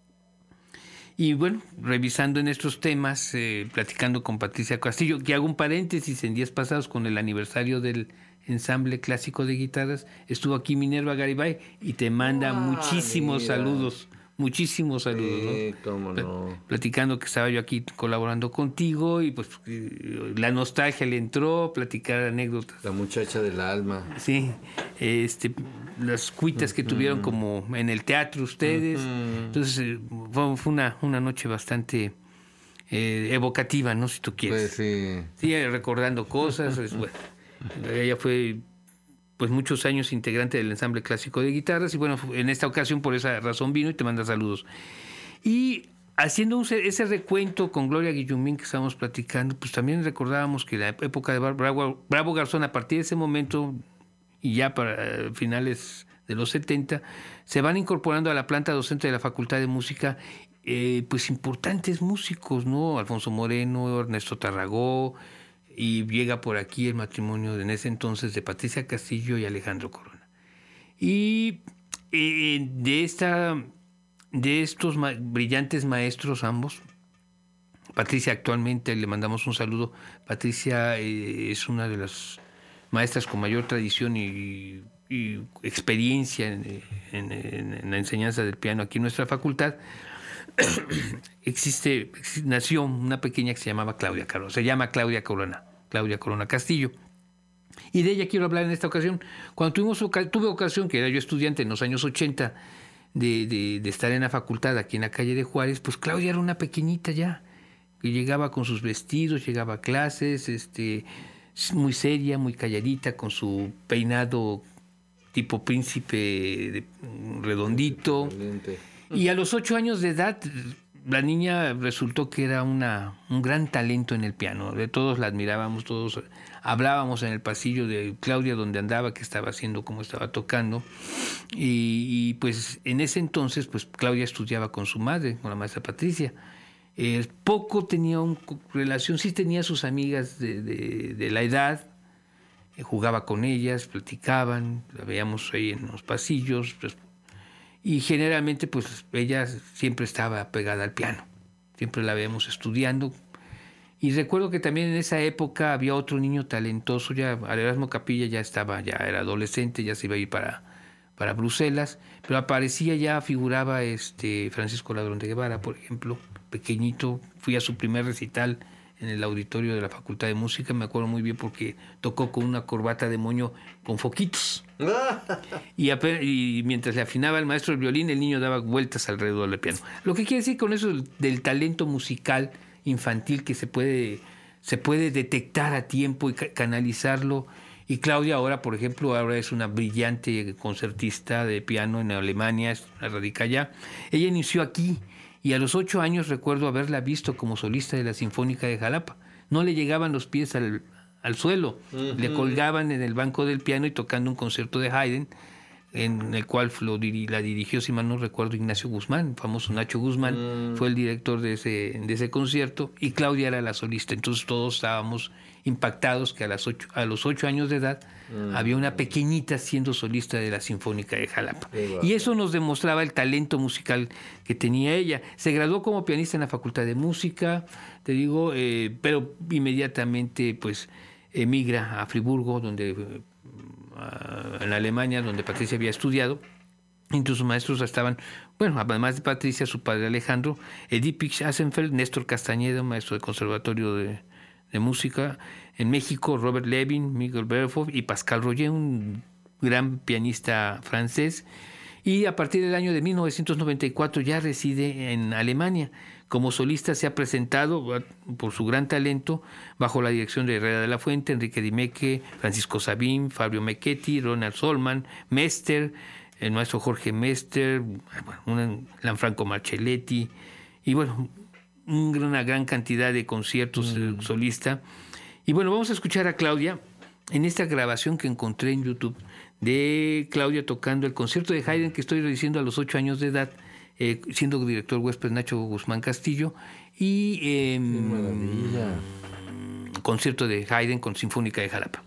Y bueno, revisando en estos temas, eh, platicando con Patricia Castillo, que hago un paréntesis, en días pasados con el aniversario del ensamble clásico de guitarras, estuvo aquí Minerva Garibay y te manda Ah, muchísimos mira. saludos, muchísimos saludos, ¿no? Sí, cómo Pla- no. Platicando que estaba yo aquí colaborando contigo y pues eh, la nostalgia le entró, platicar anécdotas. La muchacha del alma. Sí, este, las cuitas que tuvieron como en el teatro ustedes. Entonces eh, fue, fue una, una noche bastante eh, evocativa, ¿no? Si tú quieres. Pues sí. Sí, eh, recordando cosas. es, bueno, ella fue pues muchos años integrante del ensamble clásico de guitarras y bueno, en esta ocasión por esa razón vino y te manda saludos. Y haciendo un- ese recuento con Gloria Guillumín que estábamos platicando, pues también recordábamos que la época de Bravo, Bravo Garzón, a partir de ese momento y ya para eh, finales de los setenta, se van incorporando a la planta docente de la Facultad de Música eh, pues importantes músicos, ¿no? Alfonso Moreno, Ernesto Tarragó, y llega por aquí el matrimonio de en ese entonces de Patricia Castillo y Alejandro Corona. Y eh, de esta de estos ma- brillantes maestros ambos, Patricia actualmente le mandamos un saludo. Patricia eh, es una de las maestras con mayor tradición y, y experiencia en, en- en- en la enseñanza del piano aquí en nuestra facultad. Existe, exi- nació una pequeña que se llamaba Claudia Corona, se llama Claudia Corona, Claudia Corona Castillo. Y de ella quiero hablar en esta ocasión. Cuando tuvimos, oca- tuve ocasión, que era yo estudiante en los años ochenta, de, de, de estar en la facultad aquí en la calle de Juárez, pues Claudia era una pequeñita ya, que llegaba con sus vestidos, llegaba a clases, este, muy seria, muy calladita, con su peinado tipo príncipe de- redondito. Excelente. Y a los ocho años de edad la niña resultó que era una, un gran talento en el piano. De todos la admirábamos, todos hablábamos en el pasillo de Claudia donde andaba, qué estaba haciendo, cómo estaba tocando. Y, y pues en ese entonces pues Claudia estudiaba con su madre, con la maestra Patricia. Eh, poco tenía una relación, sí tenía sus amigas de, de, de la edad, eh, jugaba con ellas, platicaban, la veíamos ahí en los pasillos, pues, y generalmente pues ella siempre estaba pegada al piano, siempre la veíamos estudiando. Y recuerdo que también en esa época había otro niño talentoso, ya Erasmo Capilla ya estaba, ya era adolescente, ya se iba a ir para, para Bruselas, pero aparecía ya, figuraba este Francisco Ladrón de Guevara, por ejemplo, pequeñito. Fui a su primer recital en el auditorio de la Facultad de Música, me acuerdo muy bien porque tocó con una corbata de moño con foquitos. y, y mientras le afinaba el maestro el violín, el niño daba vueltas alrededor del piano. Lo que quiere decir con eso del, del talento musical infantil que se puede, se puede detectar a tiempo y ca- canalizarlo. Y Claudia ahora, por ejemplo, ahora es una brillante concertista de piano en Alemania, radica allá. Ella inició aquí y a los ocho años recuerdo haberla visto como solista de la Sinfónica de Jalapa. No le llegaban los pies al, al suelo, uh-huh. Le colgaban en el banco del piano y tocando un concierto de Haydn, en el cual lo diri- la dirigió, si mal no recuerdo, Ignacio Guzmán, el famoso Nacho Guzmán, mm. fue el director de ese, de ese concierto, y Claudia era la solista. Entonces todos estábamos impactados que a, las ocho, a los ocho años de edad mm. había una pequeñita siendo solista de la Sinfónica de Jalapa. Y eso nos demostraba el talento musical que tenía ella. Se graduó como pianista en la Facultad de Música, te digo, eh, pero inmediatamente pues emigra a Friburgo, donde... en Alemania, donde Patricia había estudiado. Entre sus maestros estaban, bueno, además de Patricia, su padre Alejandro, Edith Assenfeld, Néstor Castañeda, maestro del Conservatorio de, de Música. En México, Robert Levin, Miguel Berfov y Pascal Roger, un gran pianista francés. Y a partir del año de mil novecientos noventa y cuatro ya reside en Alemania. Como solista se ha presentado por su gran talento bajo la dirección de Herrera de la Fuente, Enrique Dimeque, Francisco Sabín, Fabio Mechetti, Ronald Solman, Mester, el maestro Jorge Mester, bueno, Lanfranco Marcelletti, y bueno, una gran cantidad de conciertos mm. solista. Y bueno, vamos a escuchar a Claudia en esta grabación que encontré en YouTube de Claudia tocando el concierto de Haydn que estoy diciendo a los ocho años de edad, eh, siendo director huésped Nacho Guzmán Castillo, y eh, maravilla. concierto de Haydn con Sinfónica de Jalapa.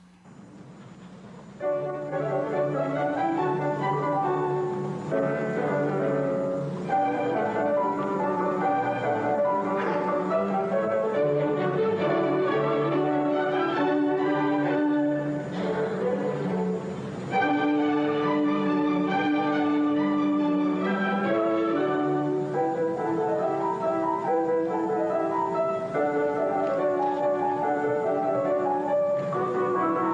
Thank you.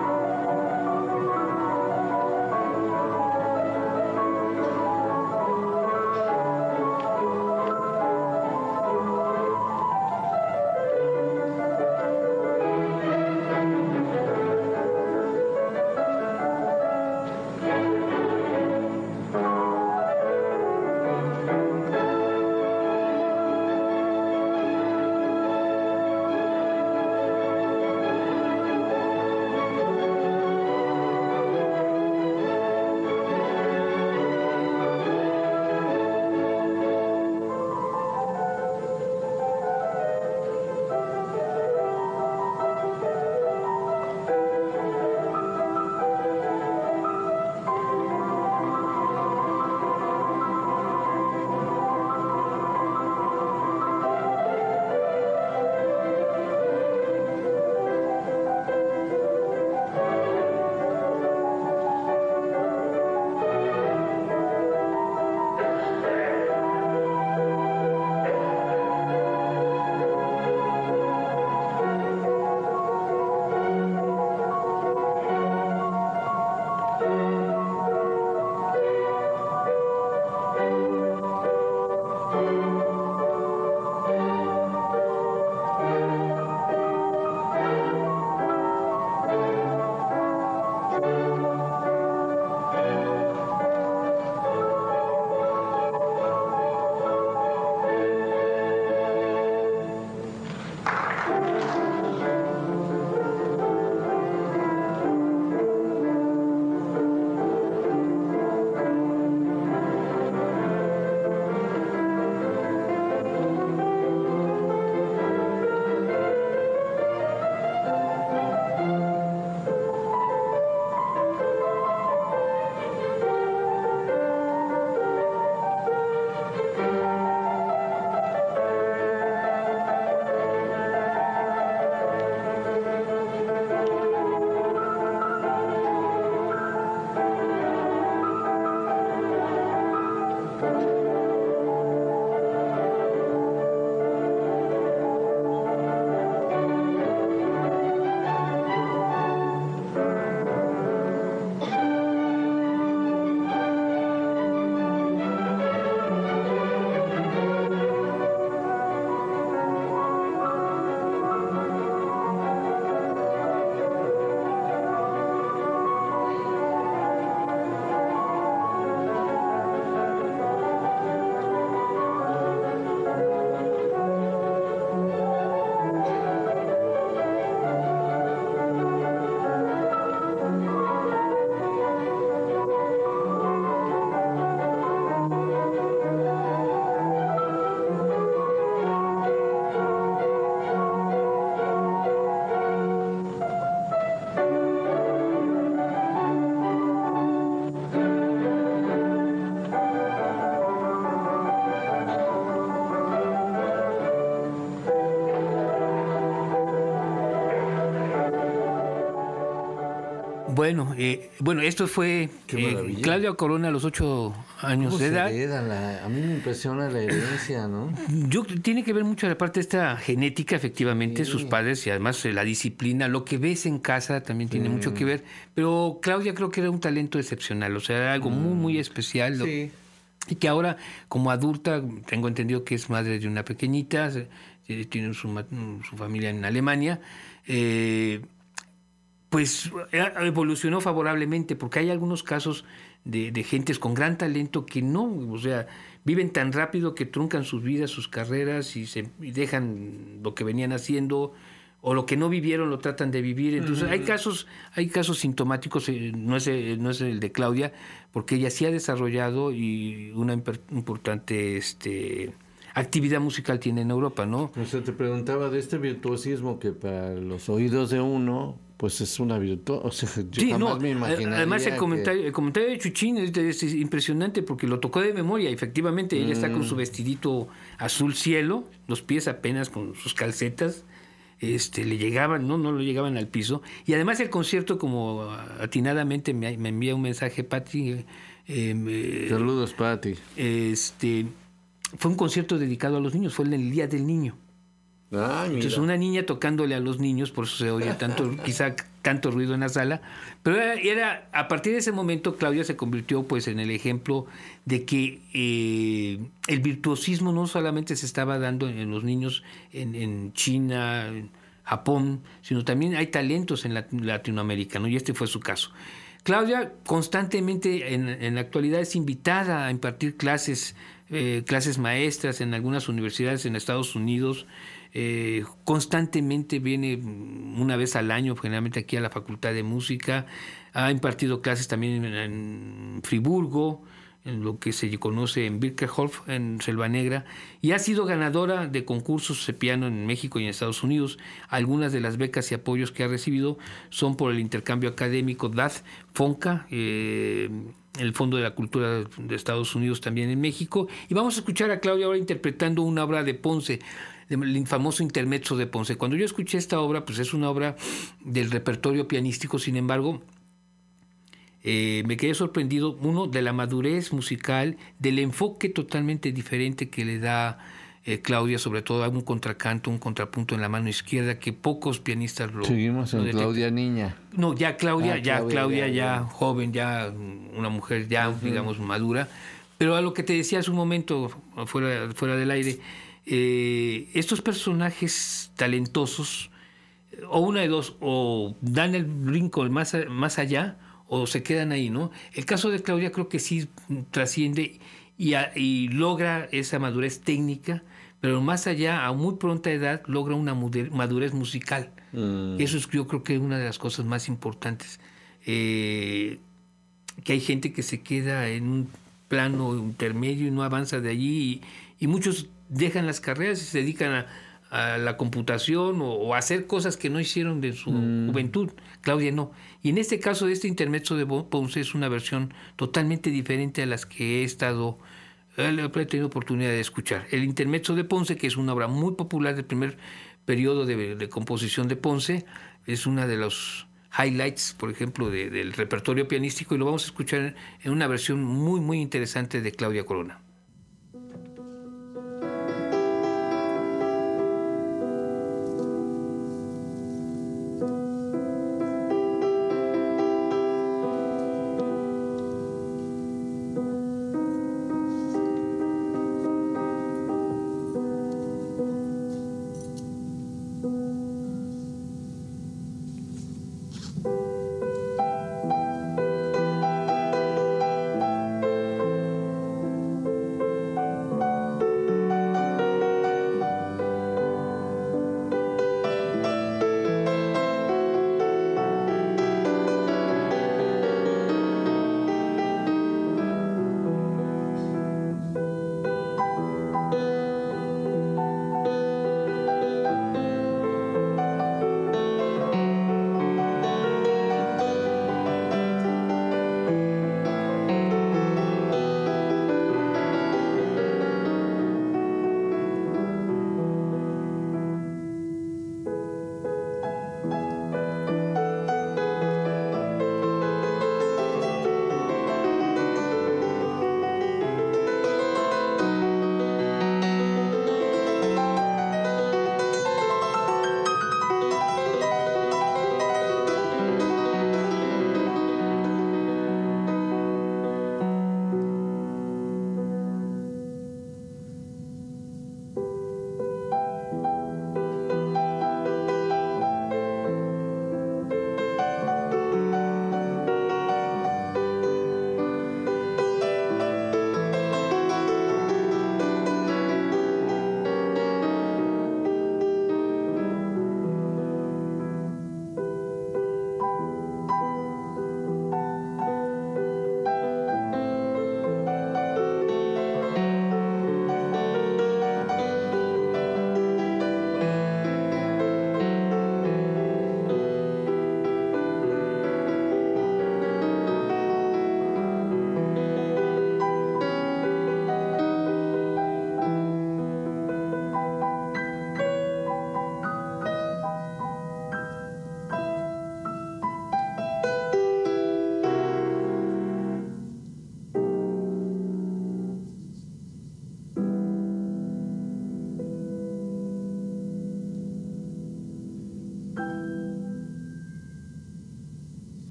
Bueno, eh, bueno, esto fue eh, Claudia Corona a los ocho años ¿Cómo de se edad. hereda la- a mí me impresiona la herencia, ¿no? Yo tiene que ver mucho la parte de esta genética, efectivamente, Sí. sus padres y además eh, la disciplina, lo que ves en casa también tiene Sí. mucho que ver. Pero Claudia creo que era un talento excepcional, o sea, era algo muy, muy especial. lo- Sí. Y que ahora, como adulta, tengo entendido que es madre de una pequeñita, se- eh, tiene su, ma- su familia en Alemania. eh, pues eh, evolucionó favorablemente, porque hay algunos casos de, de gentes con gran talento que no, o sea, viven tan rápido que truncan sus vidas, sus carreras y, se, y dejan lo que venían haciendo, o lo que no vivieron lo tratan de vivir. Entonces hay casos, hay casos sintomáticos, eh, no es, el- no es el de Claudia, porque ella sí ha desarrollado y una imper- importante este, actividad musical tiene en Europa, ¿no? O sea, te preguntaba de este virtuosismo que para los oídos de uno, pues es una virtud. O sea, yo Sí, jamás no, me imaginaría además el que- comentario, el comentario de Chuchín es, es impresionante porque lo tocó de memoria. Efectivamente, ella está Mm. con su vestidito azul cielo, los pies apenas con sus calcetas, este, le llegaban, no, no le llegaban al piso. Y además el concierto, como atinadamente me, me envía un mensaje, Pati, eh, eh, me- Saludos, Pati. este, fue un concierto dedicado a los niños, fue en el Día del Niño. Ah, mira. Entonces una niña tocándole a los niños, por eso se oye tanto, quizá tanto ruido en la sala, pero era, era- a partir de ese momento Claudia se convirtió pues en el ejemplo de que eh, el virtuosismo no solamente se estaba dando en los niños en, en China, en Japón, sino también hay talentos en Lat- Latinoamérica, ¿no? Y este fue su caso. Claudia constantemente en, en la actualidad es invitada a impartir clases, eh, clases maestras en algunas universidades en Estados Unidos. Eh, constantemente viene una vez al año, generalmente aquí a la Facultad de Música. Ha impartido clases también en, en Friburgo, en lo que se conoce en Birkenhof, en Selva Negra, y ha sido ganadora de concursos de piano en México y en Estados Unidos. Algunas de las becas y apoyos que ha recibido son por el intercambio académico D A T, FONCA, eh, el Fondo de la Cultura de Estados Unidos también en México. Y vamos a escuchar a Claudia ahora interpretando una obra de Ponce, el famoso Intermezzo de Ponce. Cuando yo escuché esta obra, pues es una obra del repertorio pianístico, sin embargo, eh, me quedé sorprendido, uno, de la madurez musical, del enfoque totalmente diferente que le da eh, Claudia, sobre todo a un contracanto, un contrapunto en la mano izquierda, que pocos pianistas lo Seguimos lo en detectan. Claudia Niña. No, ya Claudia, Ah, ya Claudia, Claudia, ya, ya, ya. joven, ya una mujer ya, digamos, madura. Pero a lo que te decía hace un momento, fuera, fuera del aire, eh, estos personajes talentosos, o una de dos, o dan el brinco más, a- más allá, o se quedan ahí, ¿no? El caso de Claudia creo que sí trasciende y, a- y logra esa madurez técnica, pero más allá, a muy pronta edad, logra una mude- madurez musical. Mm. Eso es, yo creo que es una de las cosas más importantes. Eh, que hay gente que se queda en un plano intermedio y no avanza de allí, y, y muchos dejan las carreras y se dedican a, a la computación o, o a hacer cosas que no hicieron de su juventud. Claudia no. Y en este caso de este Intermezzo de Bo- Ponce es una versión totalmente diferente a las que he estado eh, he tenido oportunidad de escuchar. El Intermezzo de Ponce, que es una obra muy popular del primer periodo de, de composición de Ponce, es una de los highlights, por ejemplo, de- del repertorio pianístico, y lo vamos a escuchar en una versión muy, muy interesante de Claudia Corona. Thank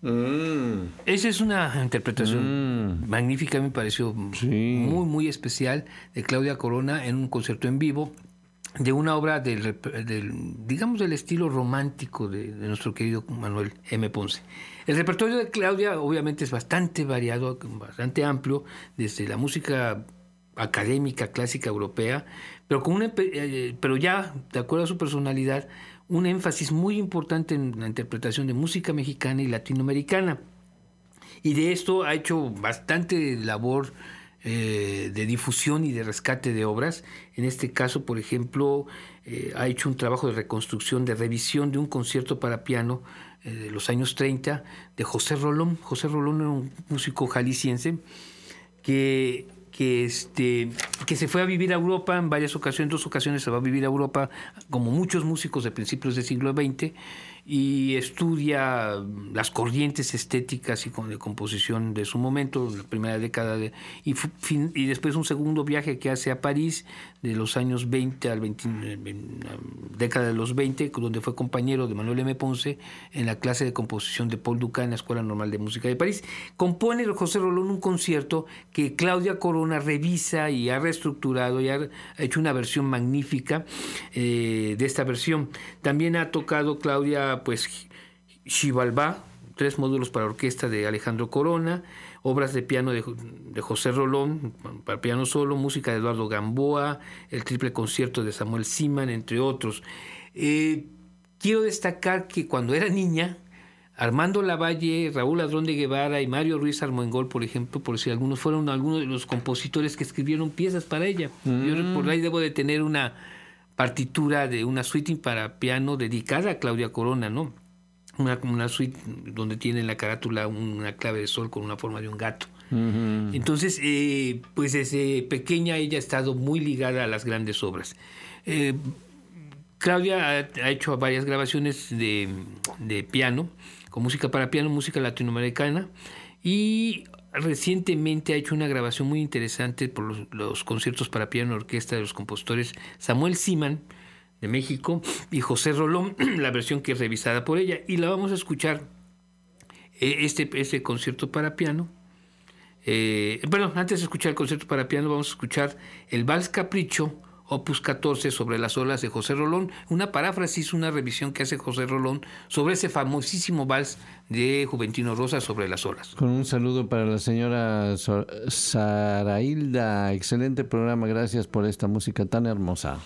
Mm. Esa es una interpretación mm. magnífica, me pareció sí. muy, muy especial, de Claudia Corona en un concierto en vivo de una obra del, del digamos, del estilo romántico de, de nuestro querido Manuel M. Ponce. El repertorio de Claudia obviamente es bastante variado, bastante amplio, desde la música académica, clásica europea, pero, con una, eh, pero ya, de acuerdo a su personalidad, un énfasis muy importante en la interpretación de música mexicana y latinoamericana. Y de esto ha hecho bastante labor eh, de difusión y de rescate de obras. En este caso, por ejemplo, eh, ha hecho un trabajo de reconstrucción, de revisión de un concierto para piano eh, de los años treinta de José Rolón. José Rolón era un músico jalisciense que... Que, este, que se fue a vivir a Europa en varias ocasiones, en dos ocasiones se va a vivir a Europa, como muchos músicos de principios del siglo veinte, y estudia las corrientes estéticas y de composición de su momento, la primera década, de, y, fin, y después un segundo viaje que hace a París, de los años veinte al veinte, década de los veinte, donde fue compañero de Manuel M. Ponce en la clase de composición de Paul Dukas en la Escuela Normal de Música de París. Compone José Rolón un concierto que Claudia Corona revisa y ha reestructurado y ha hecho una versión magnífica eh, de esta versión. También ha tocado Claudia pues Xibalbá, tres módulos para orquesta de Alejandro Corona, obras de piano de, de José Rolón, para piano solo, música de Eduardo Gamboa, el triple concierto de Samuel Siman, entre otros. Eh, quiero destacar que cuando era niña, Armando Lavalle, Raúl Ladrón de Guevara y Mario Ruiz Armengol, por ejemplo, por decir algunos, fueron algunos de los compositores que escribieron piezas para ella. Mm. Yo por ahí debo de tener una partitura de una suite para piano dedicada a Claudia Corona, ¿no? Una, una suite donde tiene en la carátula una clave de sol con una forma de un gato. Uh-huh. Entonces, eh, pues desde pequeña ella ha estado muy ligada a las grandes obras. Eh, Claudia ha, ha hecho varias grabaciones de, de piano, con música para piano, música latinoamericana, y recientemente ha hecho una grabación muy interesante por los, los conciertos para piano y orquesta de los compositores Samuel Siman, de México, y José Rolón, la versión que es revisada por ella, y la vamos a escuchar, eh, este, este concierto para piano. Eh, perdón, antes de escuchar el concierto para piano, vamos a escuchar el Vals Capricho, opus catorce, sobre las olas de José Rolón, una paráfrasis, una revisión que hace José Rolón sobre ese famosísimo vals de Juventino Rosa, Sobre las olas. Con un saludo para la señora Sarailda, excelente programa, gracias por esta música tan hermosa.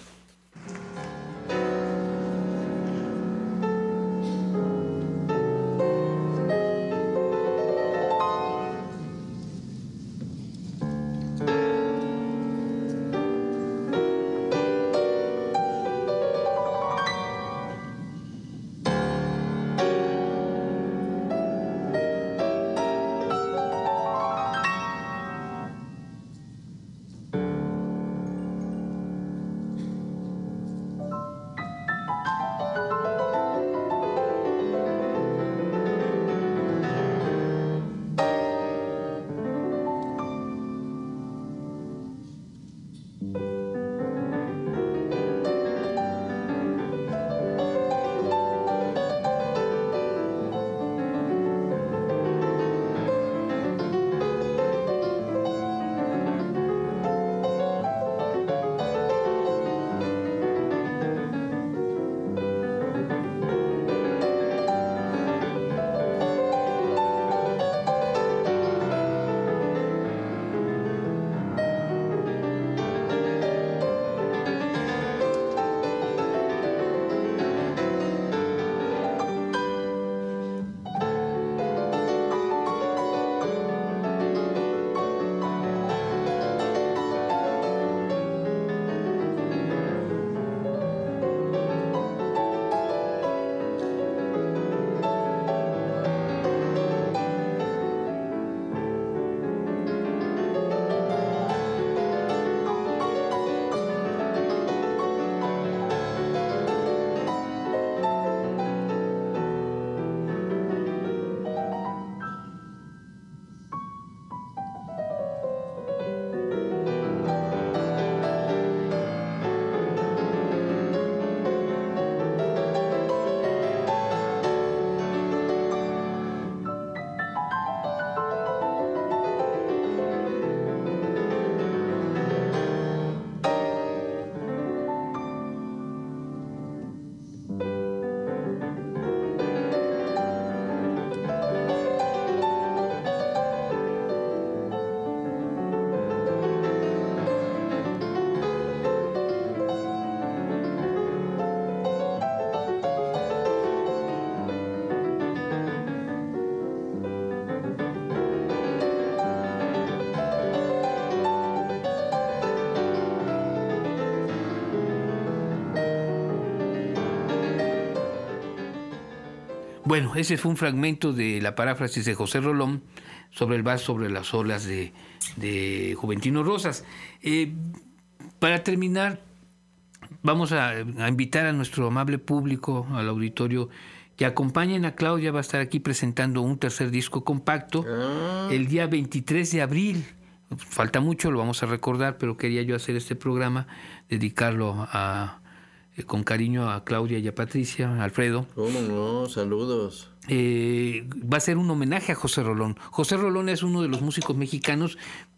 Bueno, ese fue un fragmento de la paráfrasis de José Rolón sobre el vals sobre las olas de, de Juventino Rosas. Eh, para terminar, vamos a, a invitar a nuestro amable público, al auditorio, que acompañen a Claudia. Va a estar aquí presentando un tercer disco compacto ah. el día veintitrés de abril. Falta mucho, lo vamos a recordar, pero quería yo hacer este programa, dedicarlo a... con cariño a Claudia y a Patricia, a Alfredo. ¿Cómo no? Saludos. Eh, va a ser un homenaje a José Rolón. José Rolón es uno de los músicos mexicanos,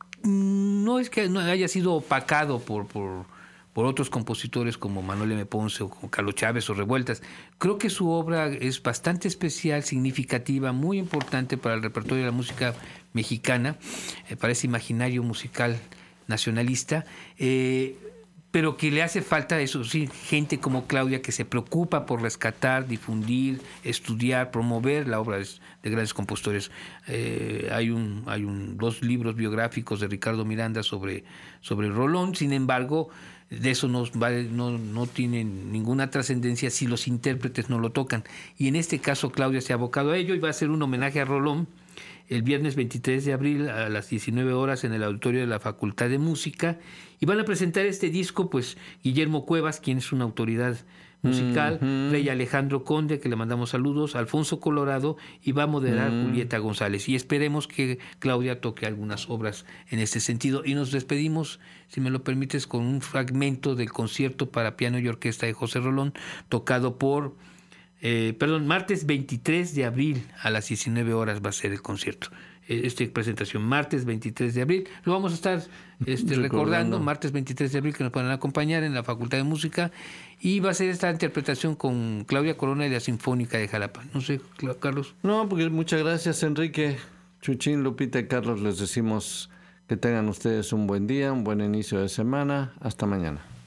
no es que no haya sido opacado por, por, por otros compositores como Manuel M. Ponce o como Carlos Chávez o Revueltas. Creo que su obra es bastante especial, significativa, muy importante para el repertorio de la música mexicana, eh, para ese imaginario musical nacionalista. Eh, pero que le hace falta, eso sí, gente como Claudia que se preocupa por rescatar, difundir, estudiar, promover la obra de, de grandes compositores. Eh, hay un, hay un, dos libros biográficos de Ricardo Miranda sobre, sobre Rolón, sin embargo, de eso no, no, no tiene ninguna trascendencia si los intérpretes no lo tocan. Y en este caso Claudia se ha abocado a ello y va a hacer un homenaje a Rolón el viernes veintitrés de abril a las diecinueve horas en el auditorio de la Facultad de Música, y van a presentar este disco pues Guillermo Cuevas, quien es una autoridad musical, mm-hmm. Rey Alejandro Conde, que le mandamos saludos, Alfonso Colorado, y va a moderar mm. Julieta González, y esperemos que Claudia toque algunas obras en este sentido. Y nos despedimos, si me lo permites, con un fragmento del concierto para piano y orquesta de José Rolón, tocado por Eh, perdón, martes veintitrés de abril a las diecinueve horas va a ser el concierto. Eh, esta presentación, martes veintitrés de abril. Lo vamos a estar este, recordando. recordando, martes veintitrés de abril, que nos puedan acompañar en la Facultad de Música. Y va a ser esta interpretación con Claudia Corona y la Sinfónica de Jalapa. No sé, Carlos. No, porque muchas gracias, Enrique. Chuchín, Lupita y Carlos, les decimos que tengan ustedes un buen día, un buen inicio de semana. Hasta mañana.